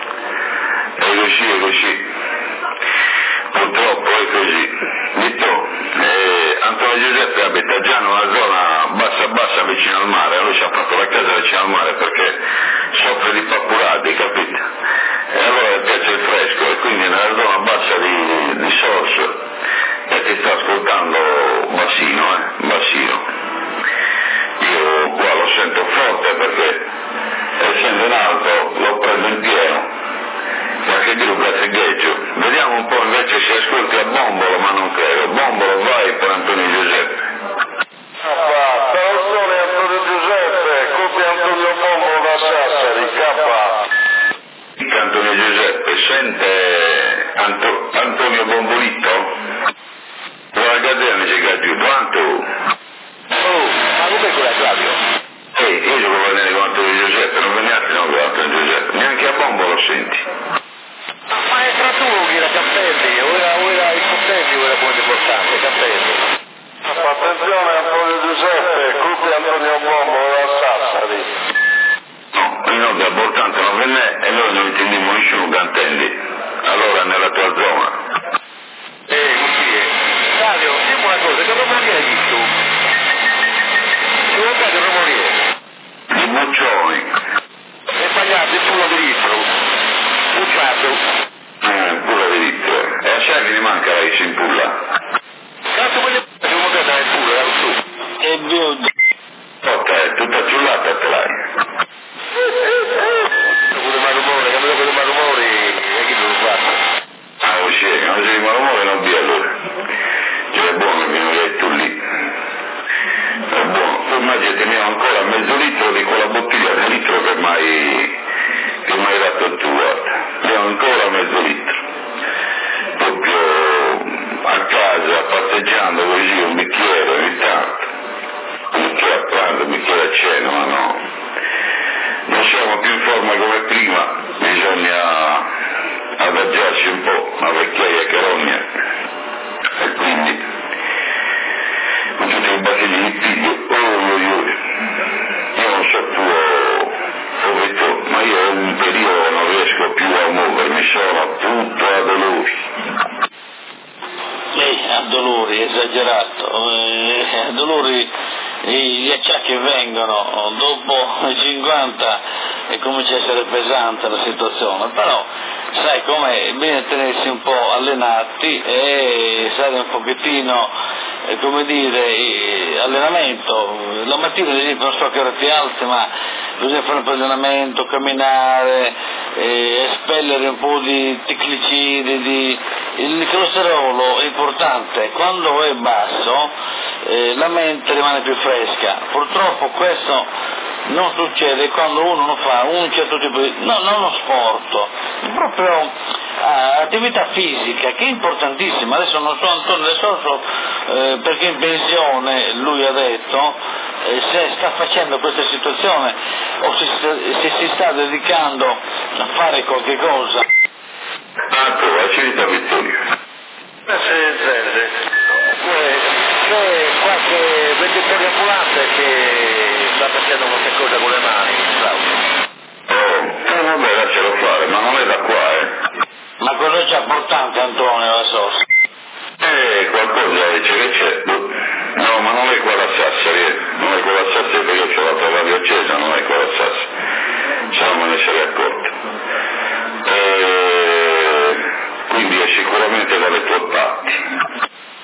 E così è così. Purtroppo è così. Vitto, eh, Antonio Giuseppe abita già in una zona bassa bassa vicino al mare, lui ci ha fatto la casa vicino al mare perché soffre di pappurati, capite? E allora gli piace il fresco e quindi nella zona bassa di, di Sorso e ti sta ascoltando bassino, eh, bassino. Io qua lo sento forte perché essendo in alto l'ho preso in pieno. Qualche gruppo a segheggio. Vediamo un po' invece se ascolti a Bombolo, ma non credo. Bombolo, vai per Antonio Giuseppe. Kappa, traduzione Antonio Giuseppe, copia Antonio Bombolo da Sassari, Kappa. Antonio Giuseppe, sente Anto, Antonio Bombolito? La Gazzella mi si più quanto? Oh, ma come quella Claudio? Ehi, io devo vedere con Antonio Giuseppe, non veniate no con Antonio Giuseppe, neanche a Bombolo senti. Ma è tra tu che era Cappelli, o era, o era il Cappelli o era molto importante, Cappelli. Attenzione Antonio Giuseppe, copia Antonio Bombolo da Sassari. No, inoltre importante non venne e noi non intendimmo nessuno che intendi. Allora nella tua zona. Eh, così è. Claudio, dimmi una cosa, che rumori hai visto? Ci vuoi dare rumori? Di Buccioni. È sbagliato, il puro diritto. Bucciato. Eh, pure diritto. E a sai che ne manca la in pulla? Cazzo voglio dire, devo andare il puro, mai, che mai dato tu, guarda, io ancora mezzo litro, proprio a casa, passeggiando così, un bicchiere ogni tanto, un bicchiere a pranzo, un bicchiere a cena, ma no, non siamo più in forma come prima, bisogna adagiarsi un po' a vecchiaia che rogna, e quindi con tutti i bacini di piglio, oh, oh, oh. Io non so tu, ho detto, ma io in un periodo non riesco più a muovermi, sono tutto a dolori. Lei ha dolori, esagerato, eh, ha dolori, gli acciacchi vengono, dopo i cinquanta e comincia a essere pesante la situazione, però sai com'è, bene tenersi un po' allenati e stare un pochettino, eh, come dire, eh, allenamento, la mattina ad esempio non so che ora ti alzi, ma bisogna fare un po' di allenamento, camminare, eh, espellere un po' di triglicidi, di... il colesterolo è importante, quando è basso eh, la mente rimane più fresca, purtroppo questo non succede quando uno non fa un certo tipo di, no, non uno sport, proprio uh, attività fisica, che è importantissima. Adesso non so Antonio, adesso so, eh, perché in pensione lui ha detto eh, se sta facendo questa situazione o se, se si sta dedicando a fare qualche cosa. Marco, la città Vittorio. C'è qualche venditore ambulante che sta facendo qualche cosa con le mani, Claudio? Oh, eh, vabbè, lascialo fare, ma non è da qua, eh. Ma cosa c'è importante Antonio la sosta? Eh, qualcosa dice che c'è. No, ma non è qua da Sassari, eh. Non è qua da Sassari perché io ho la radio accesa, non è qua da Sassari. Se non me ne sarei accorto. Eh, quindi è sicuramente dalle tue parti.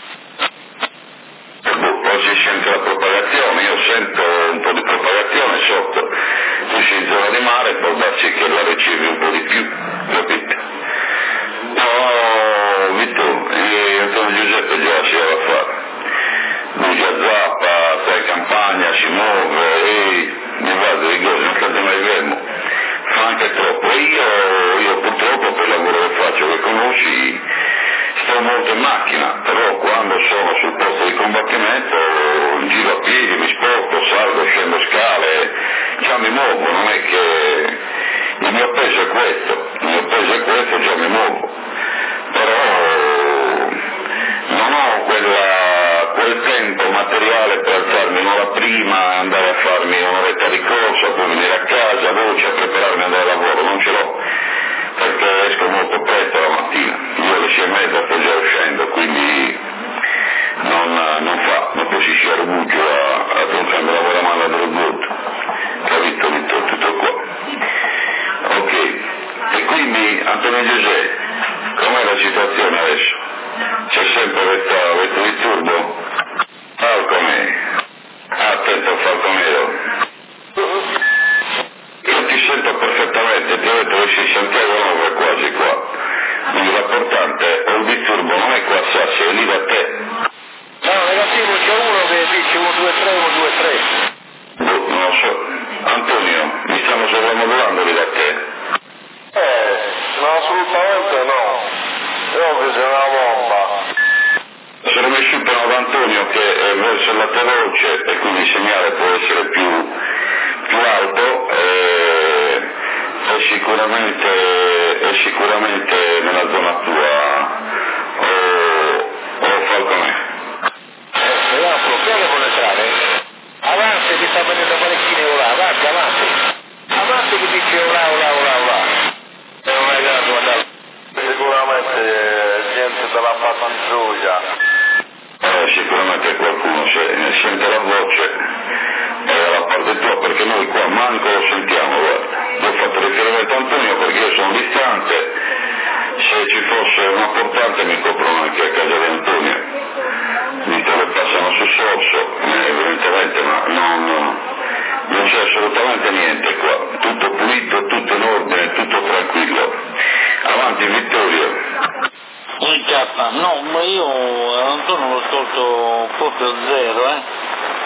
Poi si sente la propagazione, io sento un po' di propagazione sotto, tu sei in zona di mare, può darsi che la ricevi un po' di più, capito? No, Vitto, eh, Antonio Giuseppe già si va a fare, lui già zappa, sta in campagna, si muove, e mi guarda di cose, non state mai fermo, fa anche troppo, e io, io purtroppo per il lavoro che faccio, che conosci, sto molto in macchina, però quando sono sul posto di combattimento giro a piedi, mi sposto, salgo, scendo scale, già mi muovo, non è che il mio peso è questo, il mio peso è questo, già mi muovo, però non ho quella, quel tempo materiale per alzarmi un'ora prima, andare a farmi un'oretta di corsa, poi venire a casa, voce a prepararmi ad andare a lavoro, non ce l'ho. Perché esco molto presto la mattina, io alle sei e mezza sto già uscendo, quindi non, non fa, non poi si si arruggia a, a pensare lavoro a mano dello brutto, capito, tutto, tutto qua. Ok, e quindi Antonio Giuseppe, com'è la situazione adesso? C'è sempre questo, questo disturbo? Falcone, attento Falconero. Io ti sento perfettamente, ti ho detto che sei Santiago Nove quasi qua, quindi l'importante è un disturbo, non è qua a Sassi, è lì da te. No, negativo, c'è uno che dice uno due tre, uno due tre. Boh, non lo so. Antonio, mi stanno sovramodulando lì da te? Eh, no, assolutamente no. Io ho visto una bomba. Sono messo in ad Antonio che è verso la tua voce e quindi il segnale può essere più, più alto e è sicuramente, è sicuramente nella zona tua o, o Falconè. Eh, vediamo, proviamo con le strade. Avanti, mi sta venendo parecchine ora, avanti, avanti. Avanti che dice ora, ora, ora, ora. E non è caso andare. Sicuramente gente della pattuglia. Eh, sicuramente qualcuno se, sente la voce è dalla parte tua perché noi qua manco lo sentiamo, guarda. Io ho fatto riferimento a Antonio perché io sono distante, se ci fosse una portante mi coprono anche a casa di Antonio, visto che passano sul sorso, eh, evidentemente, ma non, non c'è assolutamente niente qua, tutto pulito, tutto in ordine, tutto tranquillo. Avanti Vittorio. Un K, no, ma io Antonio l'ho tolto proprio a zero, eh.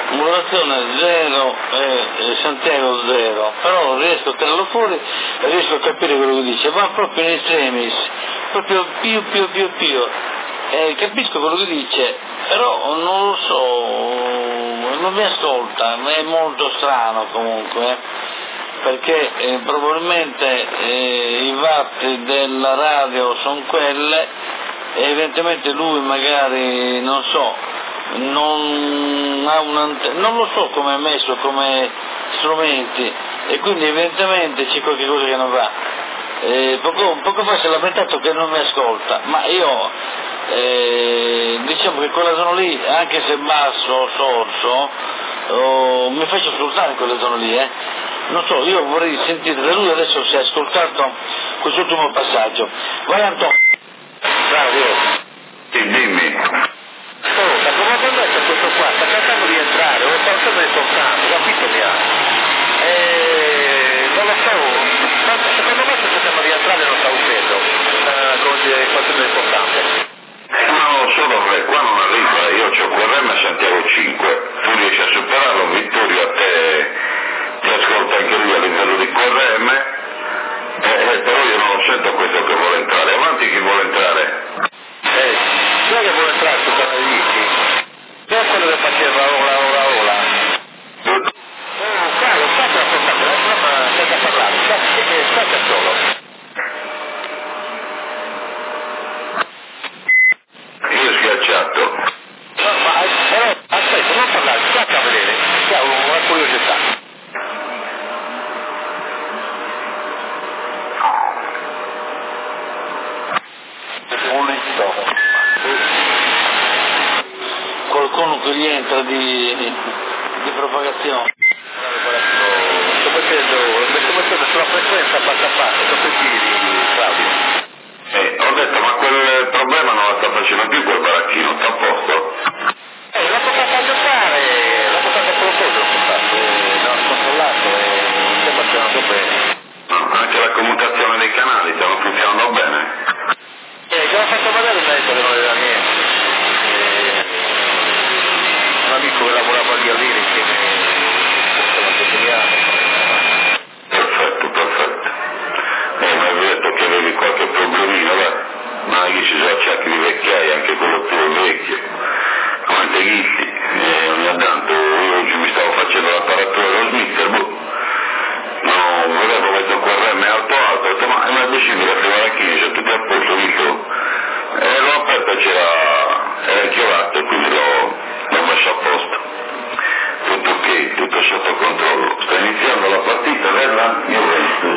modulazione zero e Santiago zero, però riesco a tirarlo fuori e riesco a capire quello che dice, va proprio in estremis, proprio più più più più, e capisco quello che dice, però non lo so, non mi ascolta, è molto strano comunque, eh, perché eh, probabilmente eh, i watt della radio sono quelle e evidentemente lui magari, non so, non ha un'antenna, non lo so come è messo come strumenti e quindi evidentemente c'è qualche cosa che non va. Eh, poco, poco fa si è lamentato che non mi ascolta, ma io eh, diciamo che quella zona lì, anche se basso o sorso, oh, mi faccio ascoltare in quelle zone lì, eh. Non so, io vorrei sentire da lui adesso se ha ascoltato quest'ultimo passaggio. Vai Antonio. Claudio. Sì, dimmi. Oh, ma come ha detto questo qua? Sta cercando di entrare, lo sta sempre ascoltando, capito mi ha? E non lo so, ma secondo me se cerchiamo di entrare non sta uscendo, eh, come dire, qualcosa di importante. Ma non lo so dov'è, qua non arriva, io c'ho Q R M a Santiago cinque, tu riesci a superarlo, Vittorio a te ti ascolta anche lui all'interno di Q R M, eh, però io non lo sento questo che vuole entrare, avanti chi vuole entrare? Eh, chi è che vuole entrare su canale dieci? Chi è quello che faceva ora ora ora? Oh, Carlo, state ascoltando, eh, ma senza parlare, state, state solo. Io ho schiacciato. No, ma però, aspetta, non parlare, state a vedere, c'è una curiosità. Qualcuno che gli entra di, di propagazione. Sto mettendo, sto mettendo sulla frequenza passo a passo, dopo i giri, Claudio. Eh, ho detto ma quel problema non la sta facendo più quel baracchino, sta a posto? Eh, l'ho portato a giocare, l'ho portato a qualcosa, l'ho portato, l'ho controllato e sta funzionando bene. No, anche la commutazione dei canali stanno funzionando bene. Eh, già ho fatto vedere il medico che non aveva niente. Eh, un amico che lavorava lì a Liri che mi ha Perfetto, perfetto. Eh, mi avevi detto che avevi qualche problemino, beh, ma io ci sono acciacchi di vecchiaia, anche quello tuo è vecchio, come te ghitti, e ogni tanto io oggi mi stavo facendo l'apparatura dello Smither, boh, no, vedevo questo Q R M alto alto, ho detto ma è mai possibile che i baracchini sono tutti a posto, visto? E l'ho aperto e c'era, era inchiavato e quindi l'ho, l'ho messo a posto. Tutto ok, tutto sotto controllo. Sta iniziando la partita della Juventus.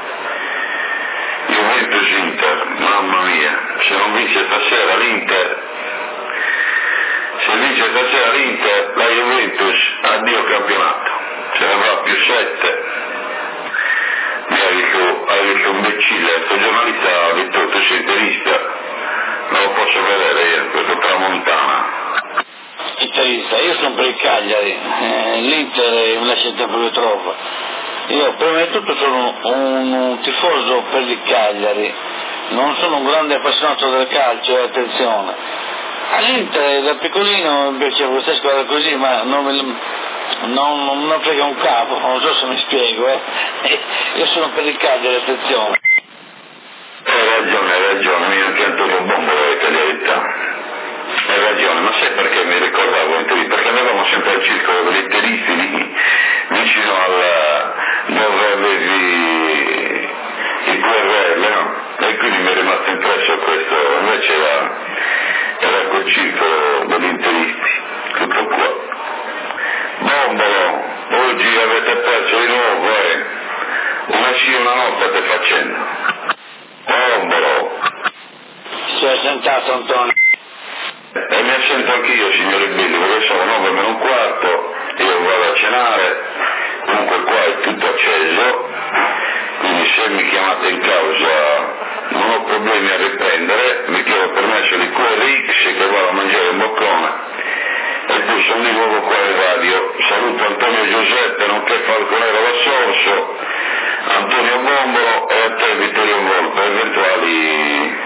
Juventus Inter, mamma mia, se non vince stasera l'Inter, se vince stasera l'Inter, la Juventus, addio campionato, se ne va più sette. Mi ha detto, ha detto un imbecille, questo giornalista ha detto tu sei interista, non lo posso vedere io, questo Tramontana. Interista, io sono per il Cagliari, eh, l'Inter mi lascia il tempo che trova. Io prima di tutto sono un, un tifoso per il Cagliari, non sono un grande appassionato del calcio, attenzione. All'Inter da piccolino mi piaceva questa squadra così, ma non mi, non, non, non frega un capo, non so se mi spiego, eh. Io sono per il Cagliari, attenzione. Hai ragione, hai ragione, io anche Antonio Bombolo è cagliarità. Hai ragione, ma sai perché mi ricordavo interista? Perché andavamo sempre al circolo degli interisti lì, vicino al dove avevi il Q R L, no? E quindi mi è rimasto impresso questo, invece era, era quel circolo degli interisti, tutto qua. Bombolo, oggi avete perso di nuovo, eh? Una sì una no state facendo. Bombolo. Si è sentato Antonio. E mi assento anch'io, signori belli, perché sono nove meno un quarto, io vado a cenare, comunque qua è tutto acceso, quindi se mi chiamate in causa non ho problemi a riprendere, mi chiedo permesso di Q R X che vado a mangiare un boccone e poi sono di nuovo qua in radio. Saluto Antonio Giuseppe, nonché Falconero da Sorso, Antonio Bombolo e a te Vittorio Volpe, eventuali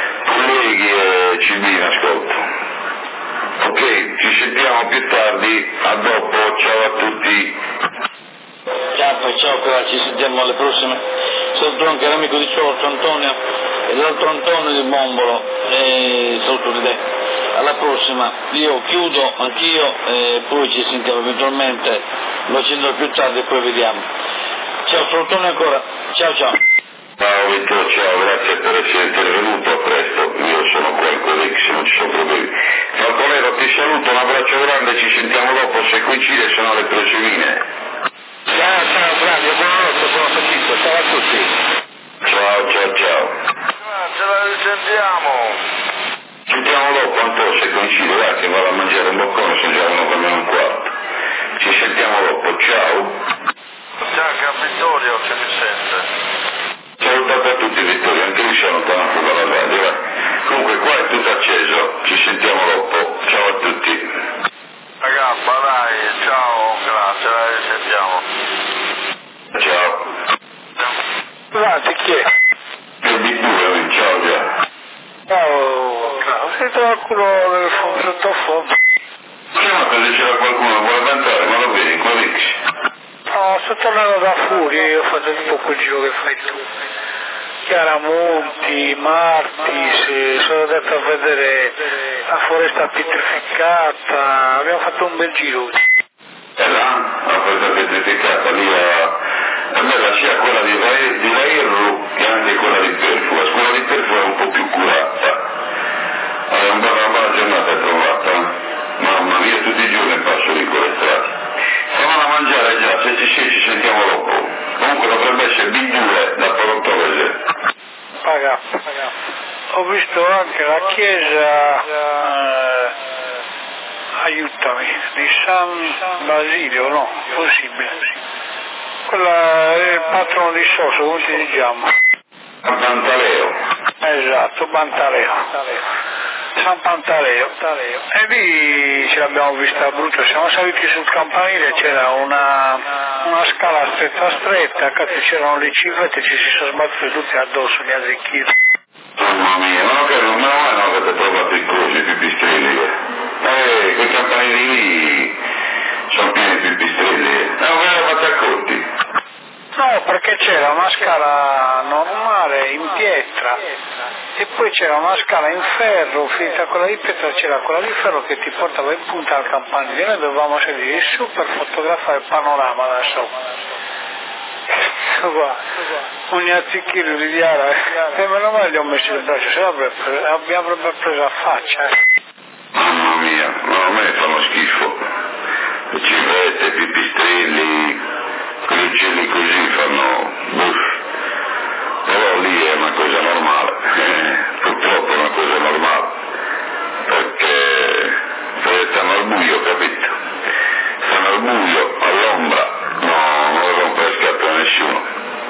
colleghi e C B in ascolto. Ok, ci sentiamo più tardi. ciao cara, ci sentiamo alle prossime. Saluto anche l'amico di Ciorcio Antonio e l'altro Antonio di Bombolo e saluto di te. Alla prossima, io chiudo anch'io e poi ci sentiamo eventualmente, lo accendo più tardi e poi vediamo. Ciao Antonio ancora, ciao ciao. Ciao Vittorio, ciao, grazie per essere intervenuto, a presto, io sono qua in Codex, non ci sono problemi. Falconero, ti saluto, un abbraccio grande, ci sentiamo dopo, se coincide sono alle Procevine. Ciao, ciao, grazie, buonanotte, buon appetito, ciao a tutti. Ciao, ciao, ciao. Ce la risentiamo. Ci sentiamo dopo, Antonio, se coincide, va che vado a mangiare un boccone, sono già uno per meno un quarto. Ci sentiamo dopo, ciao. Ciao anche a Vittorio che mi sente. Salutate a tutti Vittorio, anche lui si è allontanato dalla radio, va. Comunque qua è tutto acceso, ci sentiamo dopo, ciao a tutti. Ragazzi, dai, ciao, grazie, la risentiamo. Ciao. Guardi chi è? Il B due, ciao già. Ciao, ciao, sei qualcuno nel sottofondo? Chiamate se c'era qualcuno che vuole cantare, ma lo vedi in Codex? No, sto tornando da Furia, io ho fatto tutto quel giro che fai tu. Chiaramonti, Martis, sono andato a vedere la foresta pietrificata, abbiamo fatto un bel giro. E là, la foresta pietrificata, lì a... per me la sia quella di Vairru che anche quella di Perfua, quella di Perfua è un po' più curata. È una bella, una bella giornata trovata, mamma mia, tutti i giorni passo lì con le strade. Stiamo a mangiare già, se ci sei ci sentiamo dopo. Comunque dovrebbe essere B due da Portolese. Paga, paga. Ho visto anche la chiesa, eh, aiutami, di San Basilio, no? Possibile. Quella è il patrono di Sosso, come si chiama? San Pantaleo. Esatto, Pantaleo. San Pantaleo. E lì ce l'abbiamo vista brutta, siamo saliti sul campanile, c'era una, una scala stretta stretta, cazzo c'erano le ciclette, ci si sono sbattute tutti addosso, mi ha zecchito. Mamma mia, ma non che non non avete trovato i cosi, i pipistrelli. Eh, quei campanili lì sono pieni di pipistrelli. Eh, non ve ne fate accorti? No, perché c'era una scala normale in pietra e poi c'era una scala in ferro, finita quella di pietra c'era quella di ferro che ti portava in punta al campanile. Noi dovevamo salire su per fotografare il panorama da sopra. Qua, ogni azzichino di Diara, e meno male gli ho messo il braccio, se no mi avrebbe preso a faccia. Mamma mia, no, a me fanno schifo. Le civette, i pipistrelli, quei uccelli così fanno buff. Però lì è una cosa normale, eh, purtroppo è una cosa normale, perché stanno al buio, capito? Stanno al buio, all'ombra, no, non lo rompe le scatole a nessuno.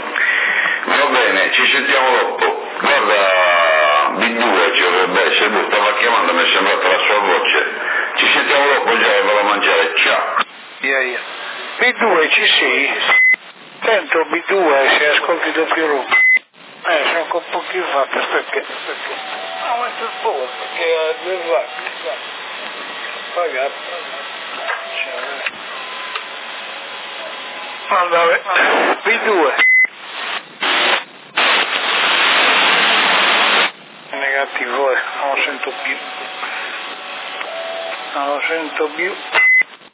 Va bene, ci sentiamo dopo. Guarda, B due ci dovrebbe essere, lui stava chiamando, mi è sembrata la sua voce. Ci sentiamo dopo già e vado a mangiare, ciao. Yeah, yeah. B due ci sei? Sento B due se ascolti doppio room. Eh, sono un po' più fatta perché... No, ma è po' perché ha due vacche. Pagato. Vabbè, B due. Negativo, eh, non lo sento più. Non lo sento più.